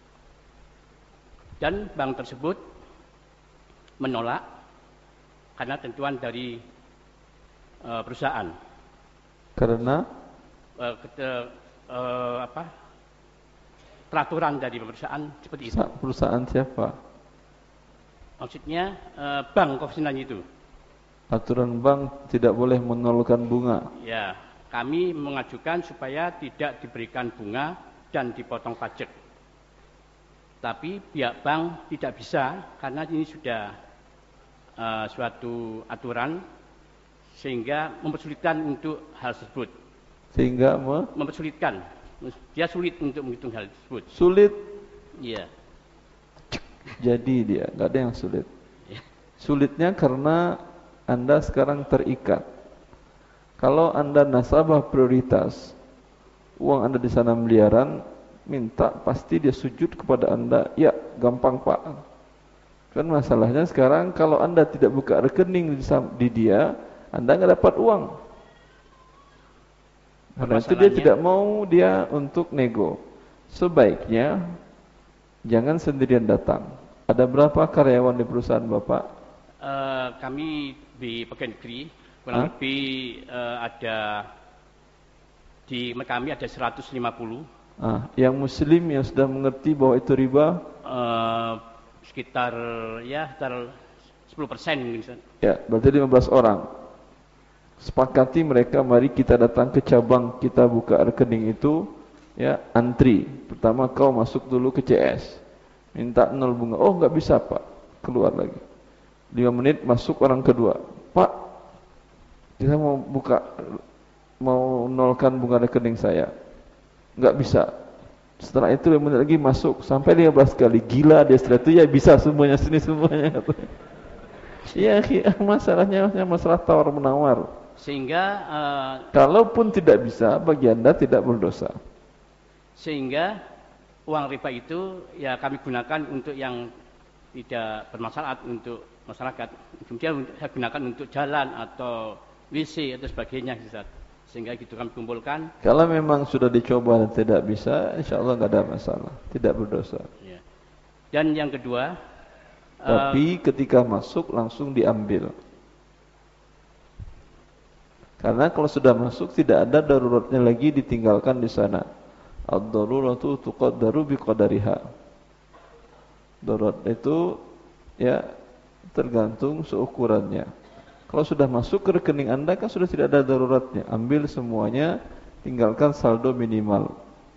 Dan bank tersebut menolak karena tentuan dari uh, perusahaan. Karena uh, kete, uh, apa? peraturan dari perusahaan seperti itu. Perusahaan siapa? Maksudnya uh, bank konvensional itu. Aturan bank tidak boleh menolakkan bunga. Ya, kami mengajukan supaya tidak diberikan bunga dan dipotong pajak. Tapi pihak bank tidak bisa karena ini sudah uh, suatu aturan sehingga mempersulitkan untuk hal tersebut. Sehingga me? mempersulitkan. Dia sulit untuk menghitung hal tersebut. Sulit? Iya. Jadi dia, nggak ada yang sulit. Ya. Sulitnya karena Anda sekarang terikat. Kalau Anda nasabah prioritas, uang Anda di sana miliaran, minta pasti dia sujud kepada Anda. Ya, gampang Pak. Kan masalahnya sekarang kalau Anda tidak buka rekening di dia, Anda nggak dapat uang. Karena itu dia tidak mau dia untuk nego. Sebaiknya jangan sendirian datang. Ada berapa karyawan di perusahaan Bapak? Uh, kami di pegawai negeri kurang Hah? lebih uh, ada di kami ada seratus lima puluh. Ah, yang muslim yang sudah mengerti bahwa itu riba? Uh, sekitar ya sekitar sepuluh persen mungkin. Ya, berarti lima belas orang. Sepakati mereka, mari kita datang ke cabang, kita buka rekening itu, ya, antri. Pertama kau masuk dulu ke C S, minta nol bunga. Oh, nggak bisa Pak, keluar lagi. Lima menit masuk orang kedua, Pak, kita mau buka, mau nolkan bunga rekening saya, nggak bisa. Setelah itu lima menit lagi masuk, sampai lima belas kali. Gila dia setelah itu, ya bisa semuanya sini semuanya. Iya, masalahnya masalah tawar menawar. Sehingga uh, kalaupun tidak bisa, bagi Anda tidak berdosa. Sehingga uang riba itu ya kami gunakan untuk yang tidak bermanfaat untuk masyarakat. Kemudian saya gunakan untuk jalan atau W C atau sebagainya, Ustaz. Sehingga gitu kami kumpulkan. Kalau memang sudah dicoba dan tidak bisa, insya Allah nggak ada masalah, tidak berdosa. Ya. Dan yang kedua, tapi uh, ketika masuk langsung diambil. Karena kalau sudah masuk tidak ada daruratnya lagi ditinggalkan di sana. Ad-daruratu tuqaddaru biqadariha. Darurat itu ya tergantung seukurannya. Kalau sudah masuk ke rekening Anda kan sudah tidak ada daruratnya. Ambil semuanya, tinggalkan saldo minimal.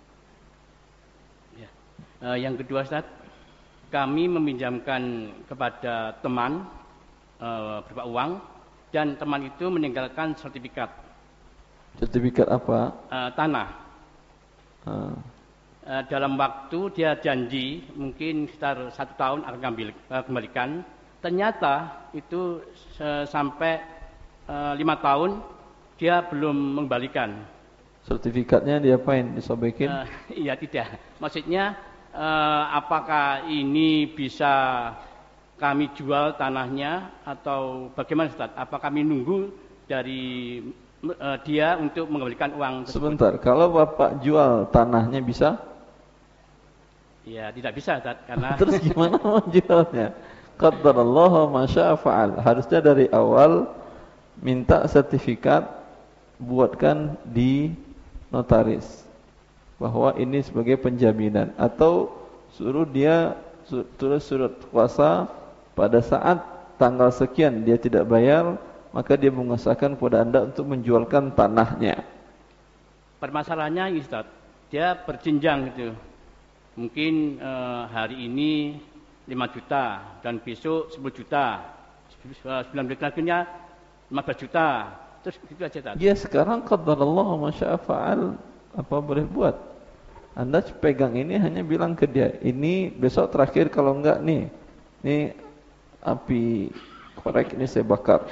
Ya. Uh, yang kedua, Ustaz, kami meminjamkan kepada teman uh, berupa uang dan teman itu meninggalkan sertifikat. Sertifikat apa? Uh, tanah. Uh. Uh, dalam waktu dia janji mungkin sekitar satu tahun akan ambil, uh, kembalikan. Ternyata itu uh, sampai uh, lima tahun dia belum mengembalikan. Sertifikatnya diapain? Disobekin? Uh, iya tidak. Maksudnya uh, apakah ini bisa kami jual tanahnya atau bagaimana, Ustaz? Apa kami nunggu dari uh, dia untuk mengembalikan uang tersebut? Sebentar, kalau Bapak jual tanahnya bisa? Ya, tidak bisa, Ustaz, karena terus gimana mau jualnya? Qaddarallahu ma syaa fa'al. Harusnya dari awal minta sertifikat, buatkan di notaris bahwa ini sebagai penjaminan, atau suruh dia tulis surat kuasa pada saat tanggal sekian dia tidak bayar, maka dia mengusahakan kepada Anda untuk menjualkan tanahnya. Permasalahannya, Ustaz, dia berjenjang gitu. Mungkin eh, hari ini lima juta dan besok sepuluh juta, sembilan belas laginya lima belas juta, terus gitu aja, Ustaz. Ya, sekarang qadarallahu ma syaa fa'al, apa boleh buat? Anda pegang ini, hanya bilang ke dia, ini besok terakhir, kalau enggak nih, ini api korek ini saya bakar.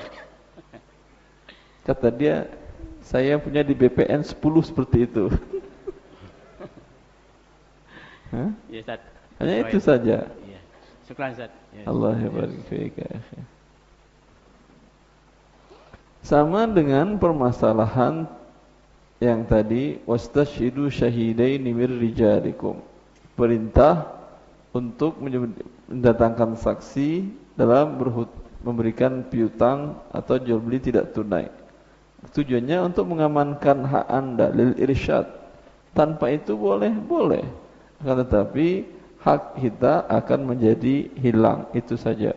Kata dia, saya punya di B P N sepuluh seperti itu. Hah? Ya, Ustaz. Hanya itu saja. Ya. Syukran, Ustaz. Ya. Allah barik fiik. Sama dengan permasalahan yang tadi, wastashhidu syahidaini mir rijalikum. Perintah untuk mendatangkan saksi dalam berhut, memberikan piutang atau jual beli tidak tunai. Tujuannya untuk mengamankan hak Anda, lil irsyad. Tanpa itu boleh, boleh. Akan tetapi hak kita akan menjadi hilang, itu saja.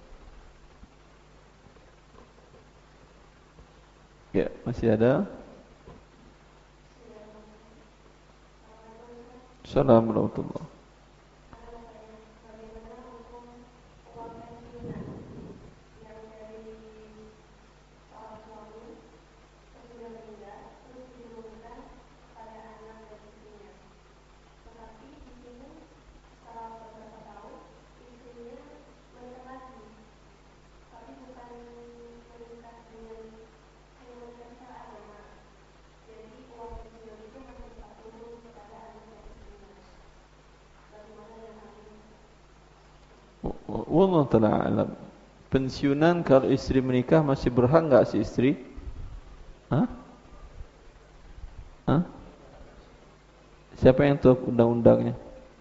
Ya, masih ada? Assalamualaikum warahmatullahi wabarakatuh. Wallahu ta'ala alam. Pensiunan kalau istri menikah masih berhak enggak si istri? Hah? Hah? Siapa yang tahu undang-undangnya?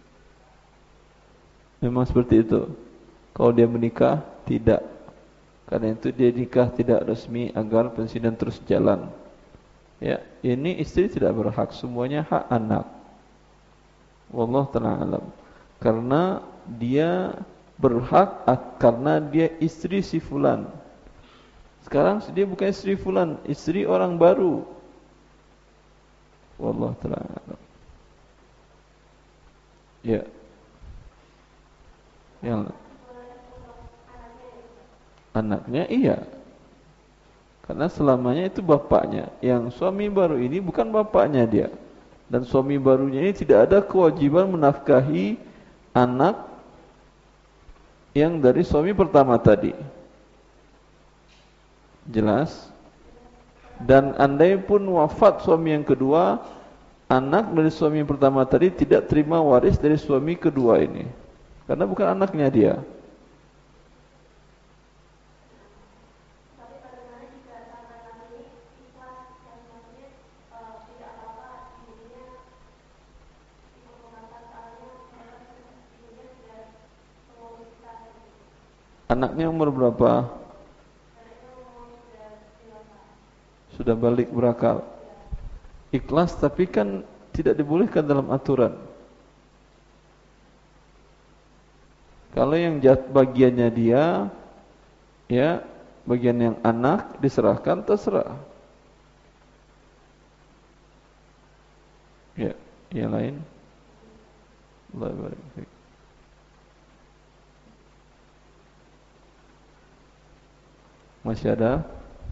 Memang seperti itu. Kalau dia menikah, tidak. Karena itu dia nikah tidak resmi agar pensiunan terus jalan. Ya, ini istri tidak berhak, semuanya hak anak. Wallahu ta'ala alam. Karena dia berhak karena dia istri si fulan. Sekarang dia bukan istri fulan, istri orang baru. Wallahu ta'ala alam. Ya. Yang anaknya iya. Karena selamanya itu bapaknya. Yang suami baru ini bukan bapaknya dia. Dan suami barunya ini tidak ada kewajiban menafkahi anak yang dari suami pertama tadi. Jelas? Dan andai pun wafat suami yang kedua, anak dari suami yang pertama tadi tidak terima waris dari suami kedua ini, karena bukan anaknya dia. Anaknya umur berapa? Sudah balik berakal. Ikhlas, tapi kan tidak dibolehkan dalam aturan. Kalau yang jat bagiannya dia, ya bagian yang anak diserahkan, terserah. Ya, yang lain. Allah barik fiik. Masih ada?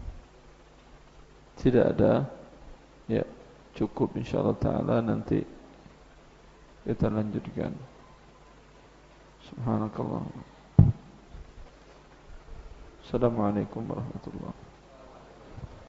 Tidak ada? Ya, cukup insyaallah taala, nanti kita lanjutkan. Subhanakallah. Assalamualaikum warahmatullahi wabarakatuh.